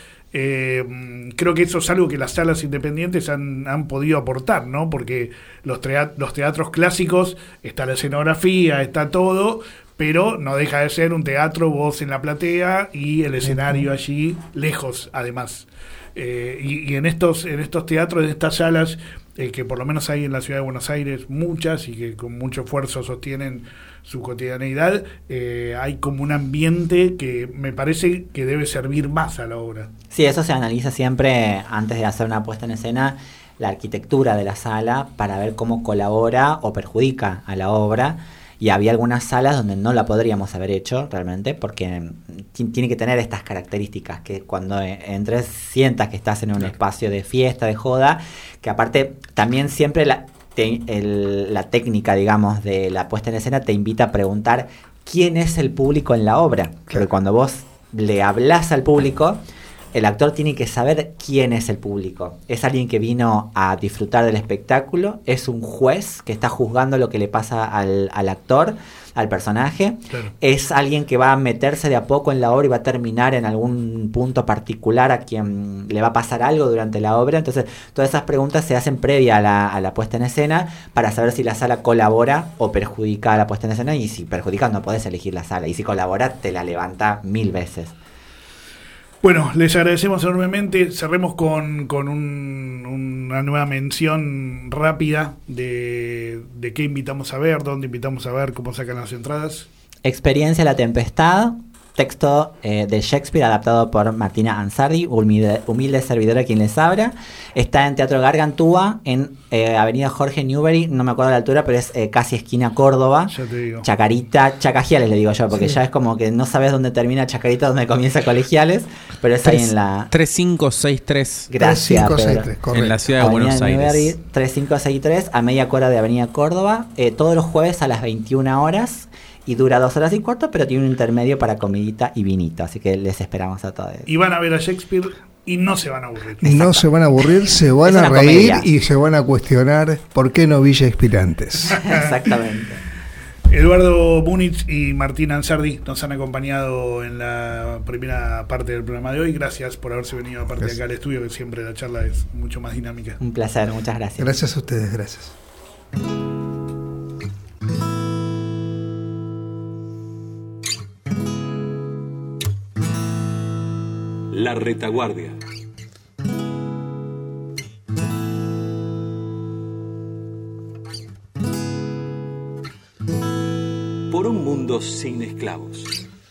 Eh, creo que eso es algo que las salas independientes han, han podido aportar, ¿no? Porque los, teat- los teatros clásicos, está la escenografía, está todo, pero no deja de ser un teatro, vos en la platea y el escenario allí lejos, además. Eh, y, y en estos en estos teatros, en estas salas, eh, que por lo menos hay en la ciudad de Buenos Aires muchas y que con mucho esfuerzo sostienen su cotidianeidad, eh, hay como un ambiente que me parece que debe servir más a la obra. Sí, eso se analiza siempre antes de hacer una puesta en escena, la arquitectura de la sala, para ver cómo colabora o perjudica a la obra. Y había algunas salas donde no la podríamos haber hecho realmente, porque t- tiene que tener estas características, que cuando entres sientas que estás en un espacio de fiesta, de joda, que aparte también siempre la, te, el, la técnica, digamos, de la puesta en escena te invita a preguntar quién es el público en la obra. Porque cuando vos le hablas al público, el actor tiene que saber quién es el público. Es alguien que vino a disfrutar del espectáculo, es un juez que está juzgando lo que le pasa al, al actor, al personaje, claro. Es alguien que va a meterse de a poco en la obra y va a terminar en algún punto particular a quien le va a pasar algo durante la obra. Entonces todas esas preguntas se hacen previa a la, a la puesta en escena para saber si la sala colabora o perjudica a la puesta en escena, y si perjudica no podés elegir la sala, y si colabora te la levanta mil veces. Bueno, les agradecemos enormemente. Cerremos con, con un, una nueva mención rápida de, de qué invitamos a ver, dónde invitamos a ver, cómo sacan las entradas. Experiencia La Tempestad, texto eh, de Shakespeare adaptado por Martina Ansardi, humilde, humilde servidora quien les habla. Está en Teatro Gargantúa, en eh, Avenida Jorge Newbery, no me acuerdo la altura, pero es eh, casi esquina Córdoba. Ya te digo. Chacarita, Chacajiales le digo yo, porque sí. Ya es como que no sabes dónde termina Chacarita, dónde comienza Colegiales, pero es ahí en la... tres cinco seis tres. Gracias, tres cinco seis tres, en la ciudad de Avenida Buenos Aires. Newbery, tres cinco seis tres, a media cuadra de Avenida Córdoba, eh, todos los jueves a las veintiuna horas. Y dura dos horas y cuarto, pero tiene un intermedio para comidita y vinito. Así que les esperamos a todos. Y van a ver a Shakespeare y no se van a aburrir. No se van a aburrir, se van a reír comedia. Y se van a cuestionar por qué no vi Shakespeare antes. Exactamente. Eduardo Múnich y Martín Ansardi nos han acompañado en la primera parte del programa de hoy. Gracias por haberse venido aparte de acá al estudio, que siempre la charla es mucho más dinámica. Un placer, muchas gracias. Gracias a ustedes, gracias. La Retaguardia. Por un mundo sin esclavos.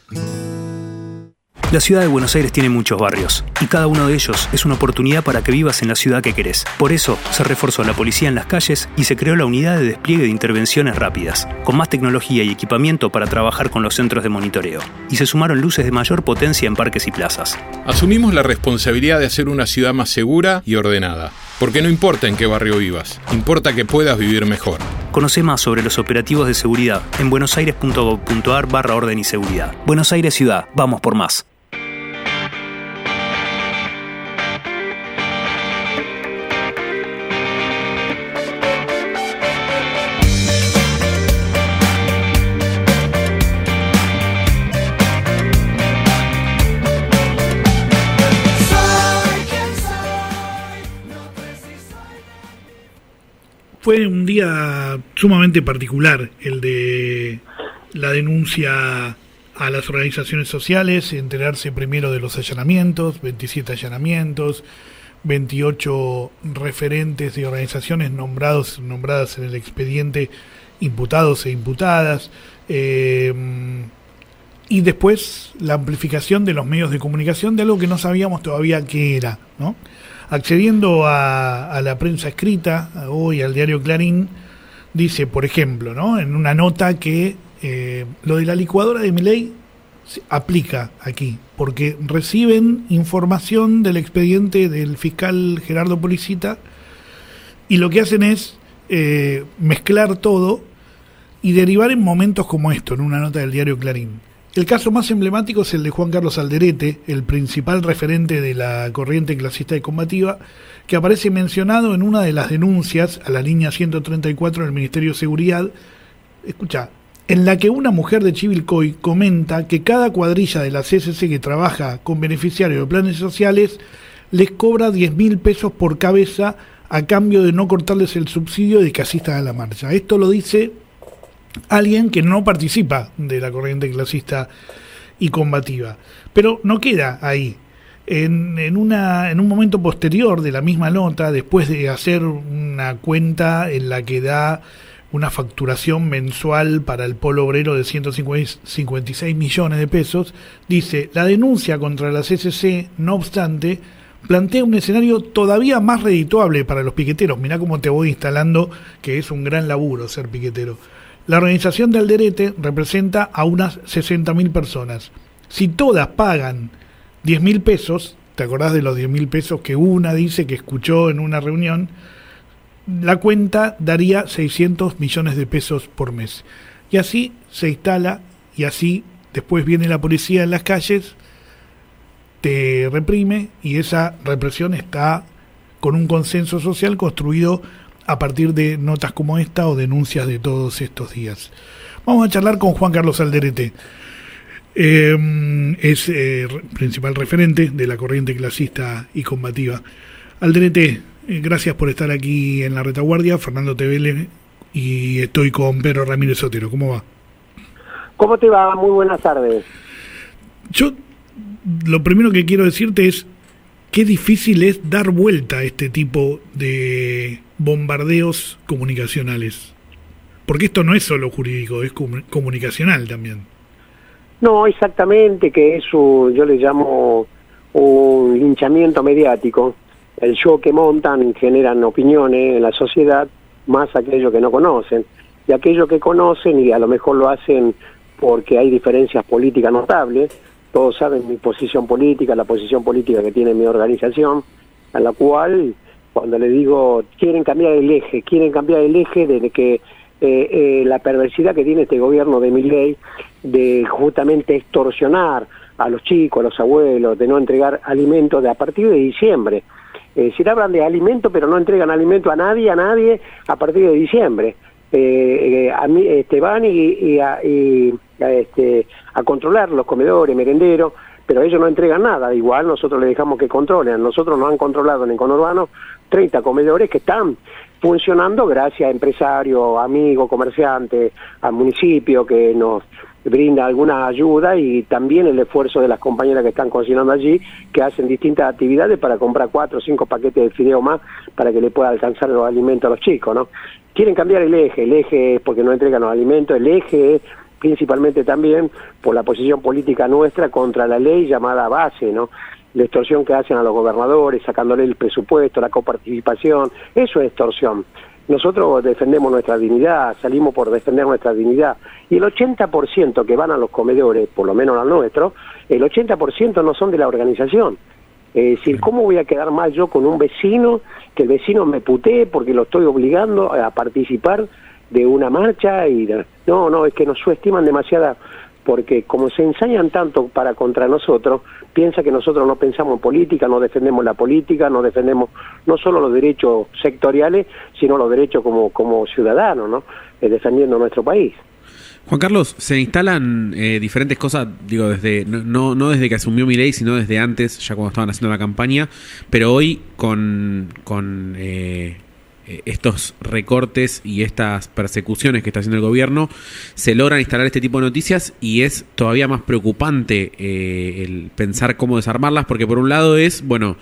La ciudad de Buenos Aires tiene muchos barrios, y cada uno de ellos es una oportunidad para que vivas en la ciudad que querés. Por eso, se reforzó la policía en las calles y se creó la unidad de despliegue de intervenciones rápidas, con más tecnología y equipamiento para trabajar con los centros de monitoreo. Y se sumaron luces de mayor potencia en parques y plazas. Asumimos la responsabilidad de hacer una ciudad más segura y ordenada. Porque no importa en qué barrio vivas, importa que puedas vivir mejor. Conoce más sobre los operativos de seguridad en buenosaires.gov.ar barra orden y seguridad. Buenos Aires Ciudad, vamos por más. Fue un día sumamente particular el de la denuncia a las organizaciones sociales, enterarse primero de los allanamientos, veintisiete allanamientos, veintiocho referentes de organizaciones nombrados, nombradas en el expediente, imputados e imputadas, eh, y después la amplificación de los medios de comunicación de algo que no sabíamos todavía qué era, ¿no? Accediendo a, a la prensa escrita, hoy al diario Clarín, dice, por ejemplo, ¿no?, en una nota que eh, lo de la licuadora de Milei se aplica aquí, porque reciben información del expediente del fiscal Gerardo Policita y lo que hacen es eh, mezclar todo y derivar en momentos como esto, en una nota del diario Clarín. El caso más emblemático es el de Juan Carlos Alderete, el principal referente de la corriente clasista y combativa, que aparece mencionado en una de las denuncias a la línea ciento treinta y cuatro del Ministerio de Seguridad, escucha, en la que una mujer de Chivilcoy comenta que cada cuadrilla de la C S C que trabaja con beneficiarios de planes sociales les cobra diez mil pesos por cabeza a cambio de no cortarles el subsidio de que asistan a la marcha. Esto lo dice alguien que no participa de la corriente clasista y combativa. Pero no queda ahí. En, en, una, en un momento posterior de la misma nota, después de hacer una cuenta en la que da una facturación mensual para el polo obrero de ciento cincuenta y seis millones de pesos, dice, la denuncia contra la C S C, no obstante, plantea un escenario todavía más redituable para los piqueteros. Mirá cómo te voy instalando que es un gran laburo ser piquetero. La organización de Alderete representa a unas sesenta mil personas. Si todas pagan diez mil pesos, ¿te acordás de los diez mil pesos que una dice que escuchó en una reunión? La cuenta daría seiscientos millones de pesos por mes. Y así se instala, y así después viene la policía en las calles te reprime, y esa represión está con un consenso social construido a partir de notas como esta o denuncias de todos estos días. Vamos a charlar con Juan Carlos Alderete. Eh, es eh, principal referente de la corriente clasista y combativa. Alderete, eh, gracias por estar aquí en La Retaguardia. Fernando Tevele, y estoy con Pedro Ramírez Otero. ¿Cómo va? ¿Cómo te va? Muy buenas tardes. Yo lo primero que quiero decirte es qué difícil es dar vuelta a este tipo de bombardeos comunicacionales. Porque esto no es solo jurídico, es com- comunicacional también. No, exactamente, que es un, yo le llamo un linchamiento mediático. El show que montan generan opiniones en la sociedad, más aquellos que no conocen. Y aquellos que conocen, y a lo mejor lo hacen porque hay diferencias políticas notables, todos saben mi posición política, la posición política que tiene mi organización, a la cual, cuando le digo, quieren cambiar el eje, quieren cambiar el eje desde que eh, eh, la perversidad que tiene este gobierno de Milei, de justamente extorsionar a los chicos, a los abuelos, de no entregar alimentos de a partir de diciembre. Eh, si hablan de alimentos, pero no entregan alimento a nadie, a nadie, a partir de diciembre. Eh, eh, a mí, este, van y, y, a, y a, este, a controlar los comedores, merenderos, pero ellos no entregan nada. Igual nosotros les dejamos que controlen. Nosotros nos han controlado en el conurbano treinta comedores que están funcionando gracias a empresarios, amigos, comerciantes, al municipio que nos brinda alguna ayuda, y también el esfuerzo de las compañeras que están cocinando allí, que hacen distintas actividades para comprar cuatro o cinco paquetes de fideo más para que le pueda alcanzar los alimentos a los chicos, ¿no? Quieren cambiar el eje, el eje es porque no entregan los alimentos, el eje es principalmente también por la posición política nuestra contra la ley llamada base, ¿no? La extorsión que hacen a los gobernadores, sacándole el presupuesto, la coparticipación, eso es extorsión. Nosotros defendemos nuestra dignidad, salimos por defender nuestra dignidad, y el ochenta por ciento que van a los comedores, por lo menos al nuestro, el ochenta por ciento no son de la organización. Es decir, ¿cómo voy a quedar mal yo con un vecino, que el vecino me putee porque lo estoy obligando a participar de una marcha? Y de... No, no, es que nos subestiman demasiada, porque como se ensañan tanto para contra nosotros, piensa que nosotros no pensamos en política, no defendemos la política, no defendemos no solo los derechos sectoriales, sino los derechos como, como ciudadanos, ¿no? Eh, defendiendo nuestro país. Juan Carlos, se instalan eh, diferentes cosas, digo, desde no, no desde que asumió Milei, sino desde antes, ya cuando estaban haciendo la campaña, pero hoy con, con eh, estos recortes y estas persecuciones que está haciendo el gobierno, se logran instalar este tipo de noticias, y es todavía más preocupante eh, el pensar cómo desarmarlas, porque por un lado es, bueno,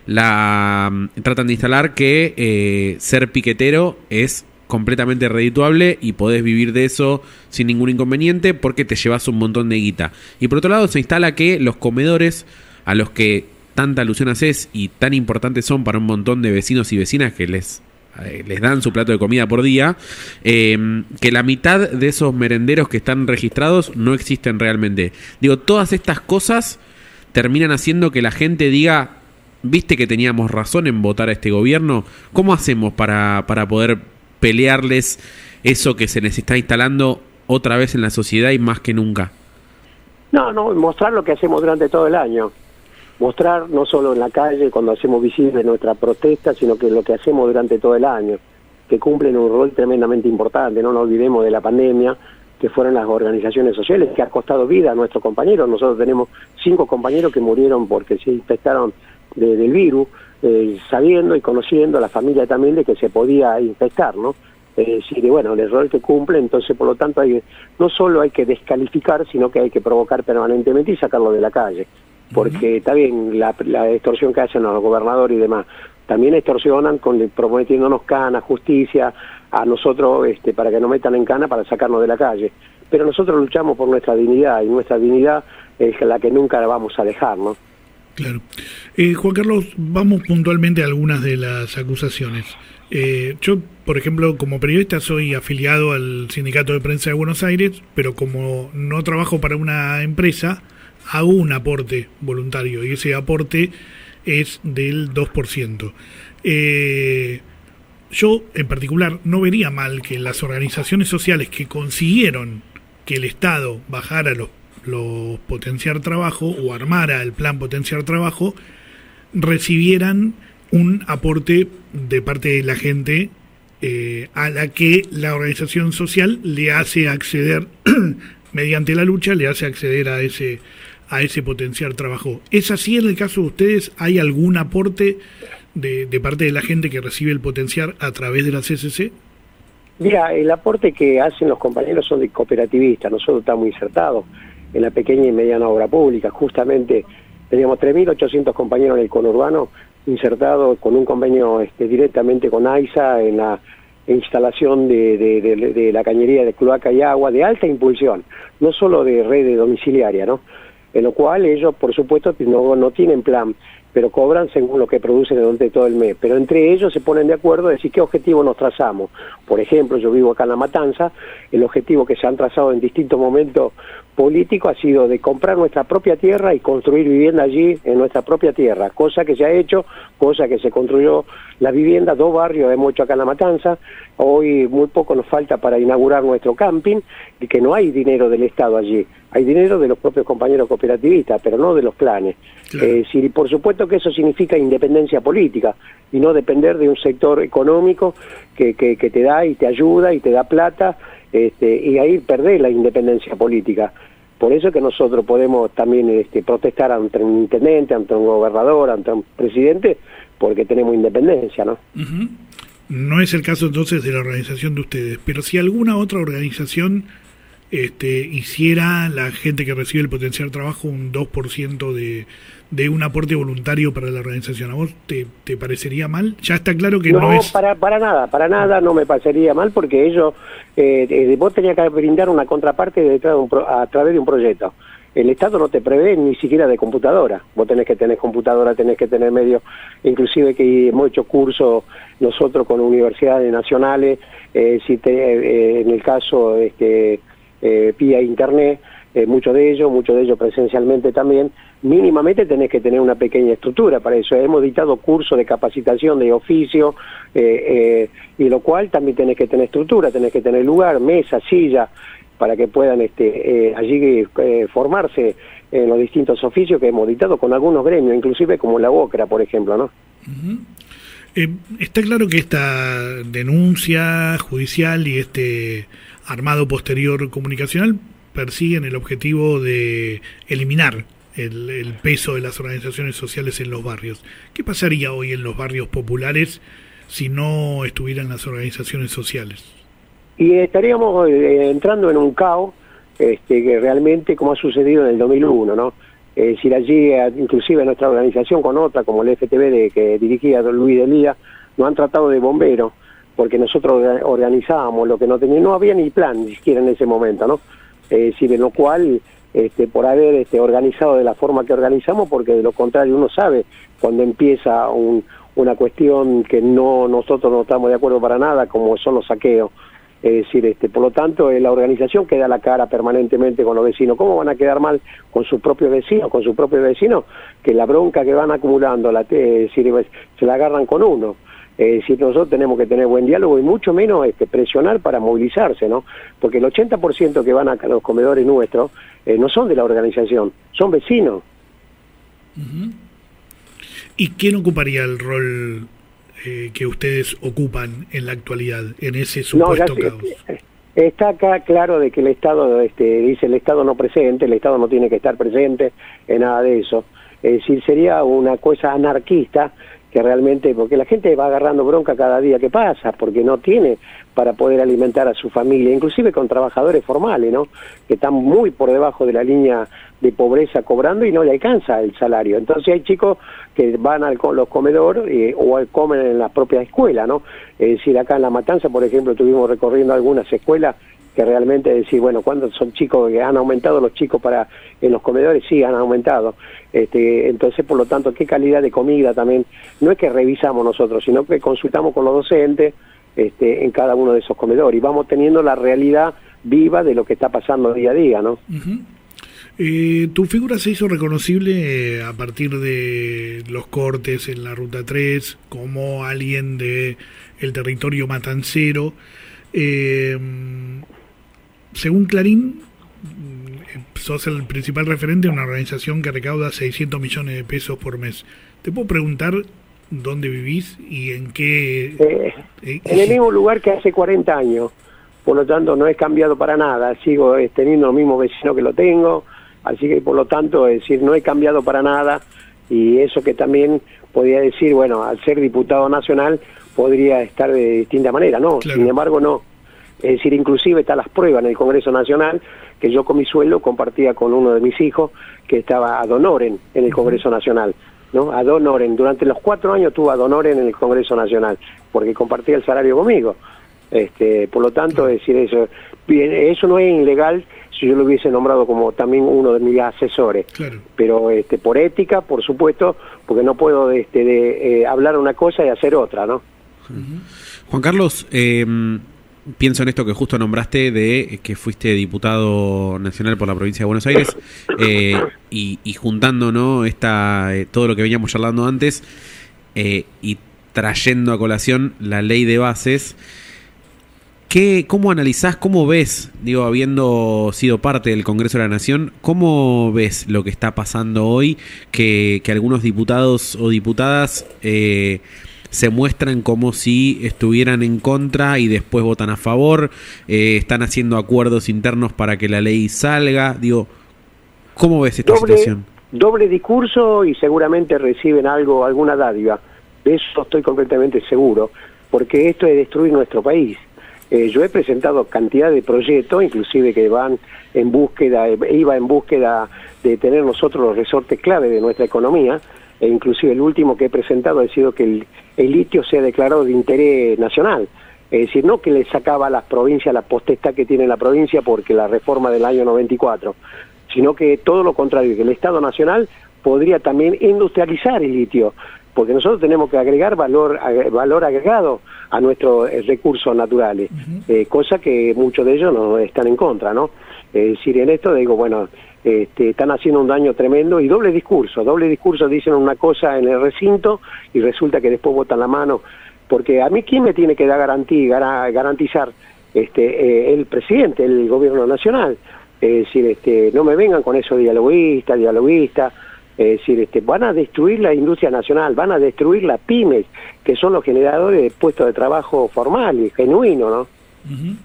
la tratan de instalar que eh, ser piquetero es completamente redituable y podés vivir de eso sin ningún inconveniente porque te llevas un montón de guita. Y por otro lado se instala que los comedores, a los que tanta alusión haces y tan importantes son para un montón de vecinos y vecinas que les, eh, les dan su plato de comida por día, eh, que la mitad de esos merenderos que están registrados no existen realmente. Digo, todas estas cosas terminan haciendo que la gente diga, ¿viste que teníamos razón en votar a este gobierno? ¿Cómo hacemos para, para poder pelearles eso que se les está instalando otra vez en la sociedad y más que nunca? No, no, mostrar lo que hacemos durante todo el año. Mostrar no solo en la calle cuando hacemos visible nuestra protesta, sino que lo que hacemos durante todo el año, que cumplen un rol tremendamente importante. No nos olvidemos de la pandemia, que fueron las organizaciones sociales, que ha costado vida a nuestros compañeros. Nosotros tenemos cinco compañeros que murieron porque se infectaron de, del virus, Eh, sabiendo y conociendo a la familia también de que se podía infectar, ¿no? Es decir, bueno, el rol que cumple, entonces por lo tanto hay, no solo hay que descalificar, sino que hay que provocar permanentemente y sacarlo de la calle, porque uh-huh. está bien la, la extorsión que hacen a los gobernadores y demás, también extorsionan con prometiéndonos cana, justicia, a nosotros este, para que nos metan en cana para sacarnos de la calle, pero nosotros luchamos por nuestra dignidad, y nuestra dignidad es la que nunca la vamos a dejar, ¿no? Claro. Eh, Juan Carlos, vamos puntualmente a algunas de las acusaciones. Eh, yo, por ejemplo, como periodista soy afiliado al Sindicato de Prensa de Buenos Aires, pero como no trabajo para una empresa, hago un aporte voluntario, y ese aporte es del dos por ciento. Eh, yo, en particular, no vería mal que las organizaciones sociales que consiguieron que el Estado bajara los los Potenciar Trabajo o armara el plan Potenciar Trabajo, recibieran un aporte de parte de la gente eh, a la que la organización social le hace acceder, mediante la lucha, le hace acceder a ese a ese Potenciar Trabajo. ¿Es así en el caso de ustedes? ¿Hay algún aporte de, de parte de la gente que recibe el Potenciar a través de la C C C? Mira, el aporte que hacen los compañeros son de cooperativistas. Nosotros estamos insertados en la pequeña y mediana obra pública. Justamente teníamos tres mil ochocientos compañeros en el conurbano insertados con un convenio este, directamente con AISA en la instalación de, de, de, de la cañería de cloaca y agua de alta impulsión, no solo de red domiciliaria, ¿no? En lo cual ellos, por supuesto, no, no tienen plan, pero cobran según lo que producen durante todo el mes. Pero entre ellos se ponen de acuerdo a decir qué objetivo nos trazamos. Por ejemplo, yo vivo acá en La Matanza, el objetivo que se han trazado en distintos momentos políticos ha sido de comprar nuestra propia tierra y construir vivienda allí en nuestra propia tierra, cosa que se ha hecho, cosa que se construyó la vivienda, dos barrios hemos hecho acá en La Matanza. Hoy muy poco nos falta para inaugurar nuestro camping, y que no hay dinero del Estado allí, hay dinero de los propios compañeros cooperativistas, pero no de los planes. Claro. Eh, sí, por supuesto que eso significa independencia política y no depender de un sector económico que, que, que te da y te ayuda y te da plata, este, y ahí perdés la independencia política. Por eso es que nosotros podemos también este, protestar ante un intendente, ante un gobernador, ante un presidente, porque tenemos independencia, ¿no? Uh-huh. No es el caso entonces de la organización de ustedes, pero si alguna otra organización este, hiciera la gente que recibe el Potenciar Trabajo un dos por ciento de, de un aporte voluntario para la organización, ¿a vos te, te parecería mal? Ya está claro que no, no es... No, para, para nada, para nada no me parecería mal, porque ellos, eh, eh, vos tenías que brindar una contraparte detrás de un pro, a través de un proyecto. El Estado no te prevé ni siquiera de computadora. Vos tenés que tener computadora, tenés que tener medios, inclusive que hemos hecho cursos nosotros con universidades nacionales, eh, si te, eh, en el caso este, eh, vía internet, eh, muchos de ellos, muchos de ellos presencialmente también, mínimamente tenés que tener una pequeña estructura para eso. Hemos dictado cursos de capacitación de oficio, eh, eh, y lo cual también tenés que tener estructura, tenés que tener lugar, mesa, silla, para que puedan este, eh, allí eh, formarse en los distintos oficios que hemos dictado con algunos gremios, inclusive como la OCRA, por ejemplo, ¿no? Uh-huh. Eh, está claro que esta denuncia judicial y este armado posterior comunicacional persiguen el objetivo de eliminar el, el peso de las organizaciones sociales en los barrios. ¿Qué pasaría hoy en los barrios populares si no estuvieran las organizaciones sociales? Y estaríamos eh, entrando en un caos este, que realmente como ha sucedido en el dos mil uno, ¿no? Es decir, allí, inclusive nuestra organización con otra, como el F T V de, que dirigía don Luis Delía, nos han tratado de bomberos, porque nosotros organizábamos lo que no tenía, no había ni plan ni siquiera en ese momento, ¿no? Es decir, en lo cual, este, por haber este, organizado de la forma que organizamos, porque de lo contrario uno sabe cuando empieza un, una cuestión que no nosotros no estamos de acuerdo para nada, como son los saqueos. Es decir, este, por lo tanto, eh, la organización queda la cara permanentemente con los vecinos. ¿Cómo van a quedar mal con sus propios vecinos, con sus propios vecinos? Que la bronca que van acumulando, la, eh, es decir, se la agarran con uno. Es decir, nosotros tenemos que tener buen diálogo y mucho menos este, presionar para movilizarse, ¿no? Porque el ochenta por ciento que van a los comedores nuestros eh, no son de la organización, son vecinos. Uh-huh. ¿Y quién ocuparía el rol Eh, que ustedes ocupan en la actualidad, en ese supuesto no, ya, caos? Está acá claro de que el Estado, este, dice el Estado no presente, el Estado no tiene que estar presente en nada de eso. Es decir, sería una cosa anarquista que realmente, porque la gente va agarrando bronca cada día que pasa, porque no tiene para poder alimentar a su familia, inclusive con trabajadores formales, ¿no? Que están muy por debajo de la línea de pobreza cobrando y no le alcanza el salario. Entonces hay chicos que van a los comedores eh, o comen en la propia escuela, ¿no? Es decir, acá en La Matanza, por ejemplo, estuvimos recorriendo algunas escuelas que realmente decir, bueno, ¿cuándo son chicos que han aumentado los chicos para en los comedores? Sí, han aumentado. Este, entonces, por lo tanto, ¿qué calidad de comida también? No es que revisamos nosotros, sino que consultamos con los docentes este, en cada uno de esos comedores y vamos teniendo la realidad viva de lo que está pasando día a día, ¿no? Uh-huh. Eh, tu figura se hizo reconocible eh, a partir de los cortes en la Ruta tres como alguien de el territorio matancero. Eh, según Clarín, sos el principal referente de una organización que recauda seiscientos millones de pesos por mes. ¿Te puedo preguntar dónde vivís y en qué...? Eh, eh, en el mismo lugar que hace cuarenta años. Por lo tanto, no he cambiado para nada. Sigo eh, teniendo los mismos vecinos que lo tengo. Así que, por lo tanto, es decir, no he cambiado para nada. Y eso que también podría decir, bueno, al ser diputado nacional, podría estar de distinta manera. No, claro. Sin embargo, no. Es decir, inclusive están las pruebas en el Congreso Nacional, que yo con mi sueldo compartía con uno de mis hijos, que estaba ad honorem en el Congreso Nacional. ¿No? Ad honorem. Durante los cuatro años tuve ad honorem en el Congreso Nacional, porque compartía el salario conmigo. Este, por lo tanto, es decir, eso, bien, eso no es ilegal si yo lo hubiese nombrado como también uno de mis asesores. Claro. Pero este, por ética, por supuesto, porque no puedo este, de, eh, hablar una cosa y hacer otra, ¿no? Uh-huh. Juan Carlos, eh, pienso en esto que justo nombraste de que fuiste diputado nacional por la provincia de Buenos Aires eh, y, y juntando, ¿no?, esta, eh, todo lo que veníamos charlando antes eh, y trayendo a colación la ley de bases. ¿Qué, ¿Cómo analizás, cómo ves, digo, habiendo sido parte del Congreso de la Nación, cómo ves lo que está pasando hoy, que, que algunos diputados o diputadas eh, se muestran como si estuvieran en contra y después votan a favor, eh, están haciendo acuerdos internos para que la ley salga? Digo, ¿cómo ves esta doble, situación? Doble discurso y seguramente reciben algo, alguna dádiva. De eso estoy completamente seguro, porque esto es destruir nuestro país. Eh, yo he presentado cantidad de proyectos, inclusive que van en búsqueda, iba en búsqueda de tener nosotros los resortes clave de nuestra economía, e inclusive el último que he presentado ha sido que el, el litio sea declarado de interés nacional. Es decir, no que le sacaba a las provincias la potestad que tiene la provincia porque la reforma del año noventa y cuatro, sino que todo lo contrario, que el Estado Nacional podría también industrializar el litio, porque nosotros tenemos que agregar valor valor agregado a nuestros eh, recursos naturales, uh-huh. eh, cosa que muchos de ellos no están en contra, ¿no? Es decir, en esto digo, bueno, este, están haciendo un daño tremendo y doble discurso, doble discurso, dicen una cosa en el recinto y resulta que después botan la mano, porque a mí, ¿quién me tiene que dar garantía, garantizar? Este, eh, el presidente, el gobierno nacional. Es decir, este, no me vengan con eso dialoguista, dialoguista. Es decir, este, van a destruir la industria nacional, van a destruir las pymes, que son los generadores de puestos de trabajo formal y genuino, ¿no? Uh-huh.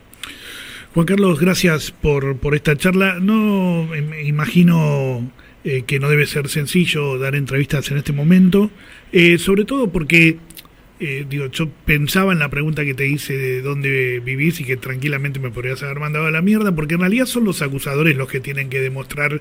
Juan Carlos, gracias por, por esta charla. No me imagino eh, que no debe ser sencillo dar entrevistas en este momento, eh, sobre todo porque, eh, digo, yo pensaba en la pregunta que te hice de dónde vivís y que tranquilamente me podrías haber mandado a la mierda, porque en realidad son los acusadores los que tienen que demostrar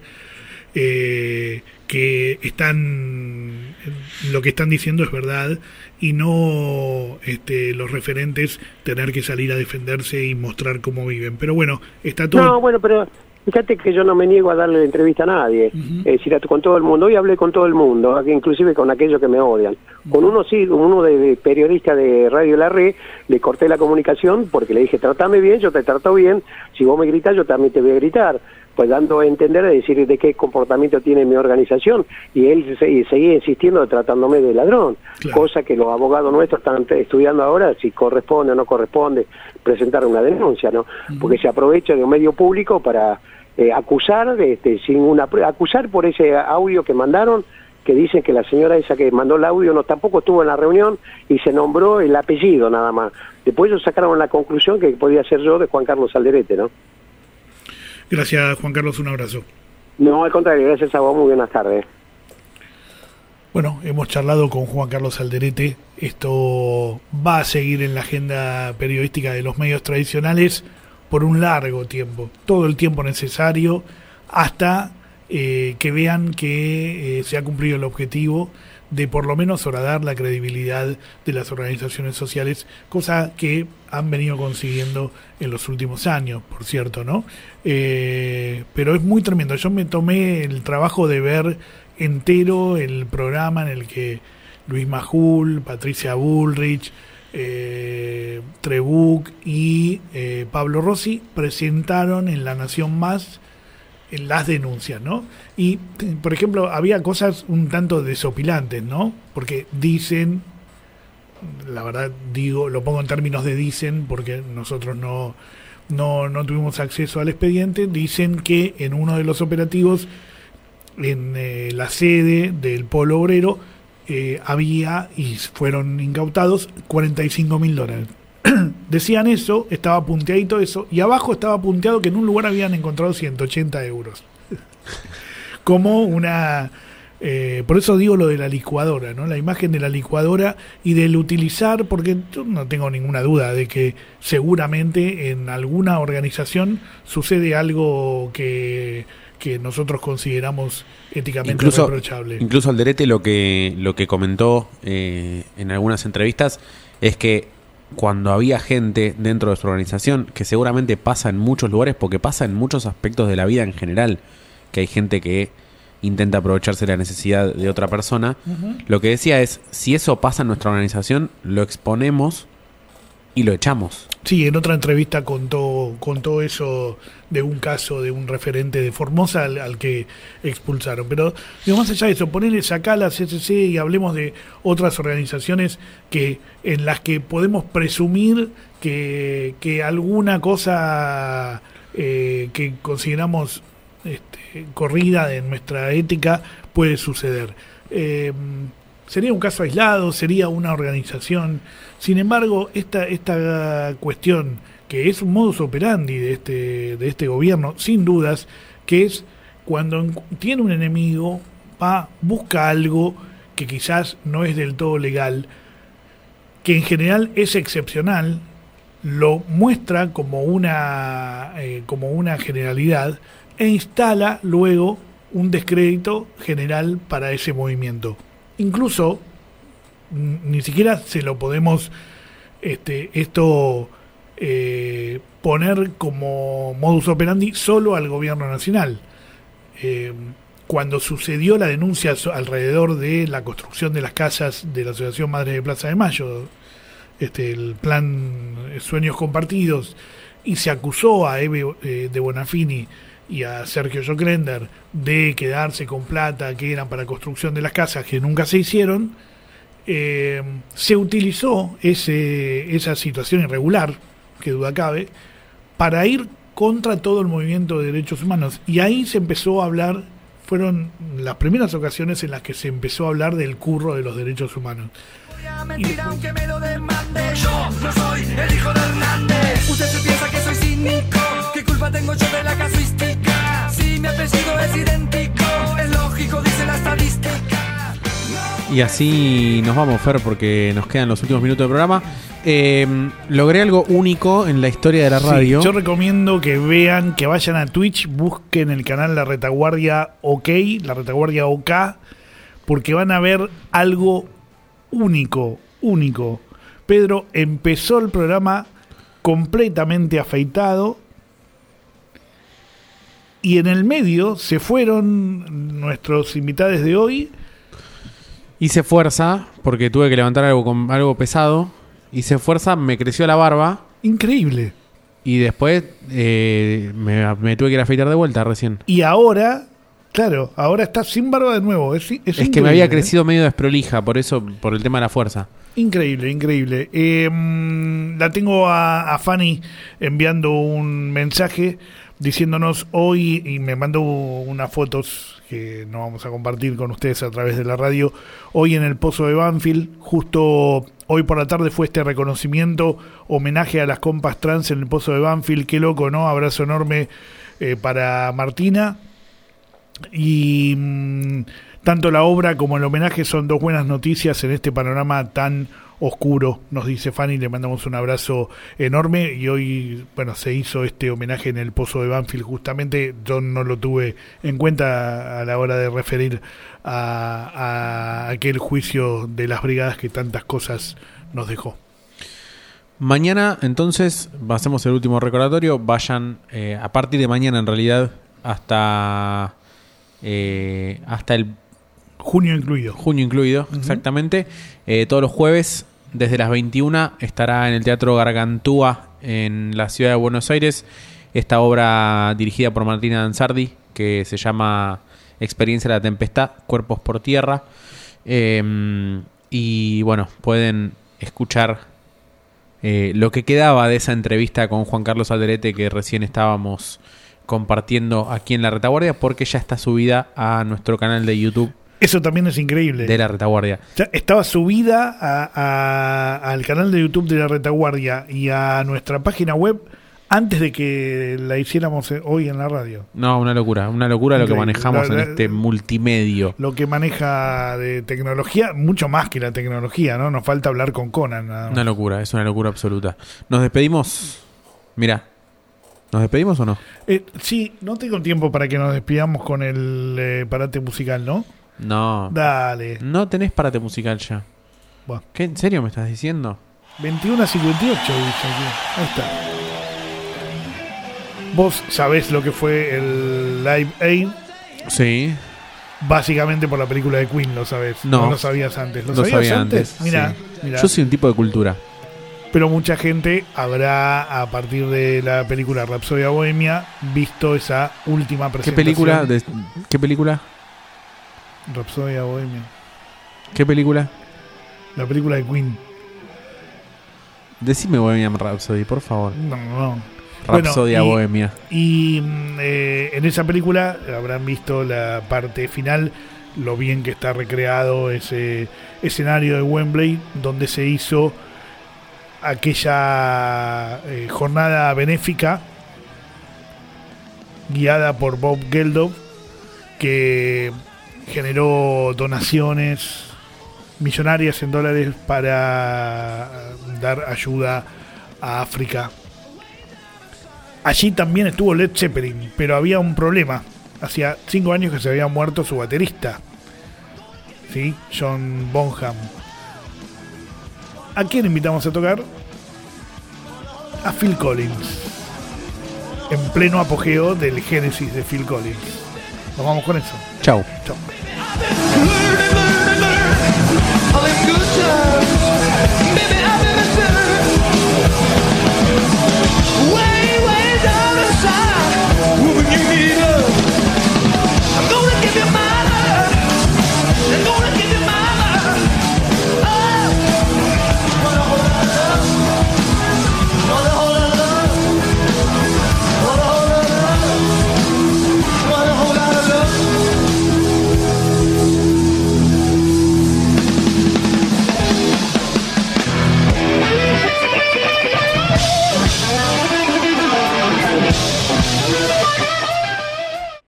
Eh, que están lo que están diciendo es verdad y no este, los referentes tener que salir a defenderse y mostrar cómo viven. Pero bueno, está todo... No, bueno, pero fíjate que yo no me niego a darle entrevista a nadie, uh-huh. Es decir, con todo el mundo. Hoy hablé con todo el mundo, inclusive con aquellos que me odian. Uh-huh. Con uno sí, con uno de, de periodista de Radio La Red, le corté la comunicación porque le dije, tratame bien, yo te trato bien, si vos me gritas yo también te voy a gritar. Pues dando a entender, de decir de qué comportamiento tiene mi organización, y él se, seguía insistiendo tratándome de ladrón, claro. Cosa que los abogados nuestros están estudiando ahora si corresponde o no corresponde presentar una denuncia, ¿no? Uh-huh. Porque se aprovecha de un medio público para eh, acusar, de, este, sin una acusar por ese audio que mandaron, que dicen que la señora esa que mandó el audio no tampoco estuvo en la reunión y se nombró el apellido nada más. Después ellos sacaron la conclusión que podía ser yo de Juan Carlos Alderete, ¿no? Gracias, Juan Carlos, un abrazo. No, al contrario, gracias a vos, muy buenas tardes. Bueno, hemos charlado con Juan Carlos Alderete. Esto va a seguir en la agenda periodística de los medios tradicionales por un largo tiempo, todo el tiempo necesario, hasta eh, que vean que eh, se ha cumplido el objetivo de por lo menos horadar la credibilidad de las organizaciones sociales, cosa que han venido consiguiendo en los últimos años, por cierto, ¿no? Eh, pero es muy tremendo. Yo me tomé el trabajo de ver entero el programa en el que Luis Majul, Patricia Bullrich, eh, Trebuch y eh, Pablo Rossi presentaron en La Nación Más en las denuncias, ¿no? Y, por ejemplo, había cosas un tanto desopilantes, ¿no? Porque dicen, la verdad digo, lo pongo en términos de dicen, porque nosotros no no, no tuvimos acceso al expediente, dicen que en uno de los operativos en eh, la sede del Polo Obrero eh, había y fueron incautados cuarenta y cinco mil dólares. Decían eso, estaba punteadito eso, y abajo estaba punteado que en un lugar habían encontrado ciento ochenta euros. Como una... Eh, por eso digo lo de la licuadora, ¿no? La imagen de la licuadora y del utilizar, porque yo no tengo ninguna duda de que seguramente en alguna organización sucede algo que, que nosotros consideramos éticamente incluso, reprochable. Incluso Alderete lo que, lo que comentó eh, en algunas entrevistas es que cuando había gente dentro de su organización, que seguramente pasa en muchos lugares, porque pasa en muchos aspectos de la vida en general, que hay gente que intenta aprovecharse de la necesidad de otra persona. Uh-huh. Lo que decía es, si eso pasa en nuestra organización, lo exponemos y lo echamos. Sí, en otra entrevista contó, contó eso de un caso de un referente de Formosa al, al que expulsaron. Pero digo, más allá de eso, ponerle acá la C C C y hablemos de otras organizaciones que en las que podemos presumir que, que alguna cosa eh, que consideramos Este, corrida de nuestra ética puede suceder. Eh, sería un caso aislado, sería una organización. Sin embargo, esta, esta cuestión, que es un modus operandi de este, de este gobierno, sin dudas, que es cuando tiene un enemigo, va, busca algo que quizás no es del todo legal, que en general es excepcional, lo muestra como una, eh, como una generalidad, e instala luego un descrédito general para ese movimiento. Incluso n- ni siquiera se lo podemos este, esto eh, poner como modus operandi solo al gobierno nacional. Eh, cuando sucedió la denuncia so- alrededor de la construcción de las casas de la Asociación Madres de Plaza de Mayo, este, el plan Sueños Compartidos, y se acusó a Eve eh, de Bonafini y a Sergio Jocrender de quedarse con plata que eran para construcción de las casas que nunca se hicieron, eh, se utilizó ese, esa situación irregular, que duda cabe, para ir contra todo el movimiento de derechos humanos. Y ahí se empezó a hablar, fueron las primeras ocasiones en las que se empezó a hablar del curro de los derechos humanos. Mentira, aunque me lo demande. Yo no soy el hijo de Hernández. Usted se piensa que soy cínico. ¿Qué culpa tengo yo de la casuística? Si mi apellido es idéntico, es lógico, dice la estadística. Y así nos vamos, Fer, porque nos quedan los últimos minutos del programa. Eh, logré algo único en la historia de la radio. Sí, yo recomiendo que vean, que vayan a Twitch, busquen el canal La Retaguardia OK, La Retaguardia OK, porque van a ver algo único, único. Pedro empezó el programa completamente afeitado y en el medio se fueron nuestros invitados de hoy. Hice fuerza porque tuve que levantar algo con algo pesado. Hice fuerza, me creció la barba. Increíble. Y después eh, me, me tuve que ir a afeitar de vuelta recién. Y ahora, claro, ahora está sin barba de nuevo. Es, es, es que me había crecido ¿eh? medio desprolija, por eso, por el tema de la fuerza. Increíble, increíble. Eh, la tengo a, a Fanny enviando un mensaje diciéndonos hoy, y me mandó unas fotos que no vamos a compartir con ustedes a través de la radio, hoy en el Pozo de Banfield, justo hoy por la tarde fue este reconocimiento, homenaje a las compas trans en el Pozo de Banfield. Qué loco, ¿no? Abrazo enorme eh, para Martina. Y mmm, tanto la obra como el homenaje son dos buenas noticias en este panorama tan oscuro, nos dice Fanny, le mandamos un abrazo enorme. Y hoy, bueno, se hizo este homenaje en el Pozo de Banfield, justamente. Yo no lo tuve en cuenta a la hora de referir a, a aquel juicio de las brigadas que tantas cosas nos dejó. Mañana, entonces, hacemos el último recordatorio. Vayan eh, a partir de mañana, en realidad, hasta eh, hasta el junio incluido. Junio incluido, uh-huh. Exactamente. Eh, todos los jueves, desde las veintiuna, estará en el Teatro Gargantúa, en la ciudad de Buenos Aires, esta obra dirigida por Martina Danzardi, que se llama Experiencia de la Tempestad, Cuerpos por Tierra. Eh, y bueno, pueden escuchar eh, lo que quedaba de esa entrevista con Juan Carlos Alderete que recién estábamos compartiendo aquí en La Retaguardia, porque ya está subida a nuestro canal de YouTube. Eso también es increíble. De La Retaguardia. Ya estaba subida a, a, al canal de YouTube de La Retaguardia y a nuestra página web antes de que la hiciéramos hoy en la radio. No, una locura, una locura lo que Increíble. manejamos La- la- en este multimedio. Lo que maneja de tecnología, mucho más que la tecnología, ¿no? Nos falta hablar con Conan, nada más. Una locura, es una locura absoluta. Nos despedimos. Mira, ¿nos despedimos o no? Eh, sí, no tengo tiempo para que nos despidamos con el eh, parate musical, ¿no? No. Dale. No tenés parate musical ya. Bueno. ¿Qué, en serio me estás diciendo? veintiuno a cincuenta y ocho, dice aquí. Ahí está. Vos sabés lo que fue el Live Aid. Sí. Básicamente por la película de Queen, lo sabés. No. No lo sabías antes. ¿Lo, Lo sabías sabía antes? antes, Mirá, sí. mirá. Yo soy un tipo de cultura. Pero mucha gente habrá, a partir de la película Rapsodia Bohemia, visto esa última ¿Qué presentación. película? De, ¿Qué película? Rapsodia Bohemia. ¿Qué película? La película de Queen. Decime Bohemian Rhapsody, por favor. No, no. Rapsodia Bueno, y- Bohemia. Y mm, eh, en esa película habrán visto la parte final, lo bien que está recreado ese escenario de Wembley, donde se hizo aquella eh, jornada benéfica guiada por Bob Geldof, que generó donaciones millonarias en dólares para dar ayuda a África. Allí también estuvo Led Zeppelin, pero había un problema. Hacía cinco años que se había muerto su baterista, ¿sí? John Bonham. ¿A quién invitamos a tocar? A Phil Collins, en pleno apogeo del génesis de Phil Collins. Nos vamos con eso. Chau. Chau.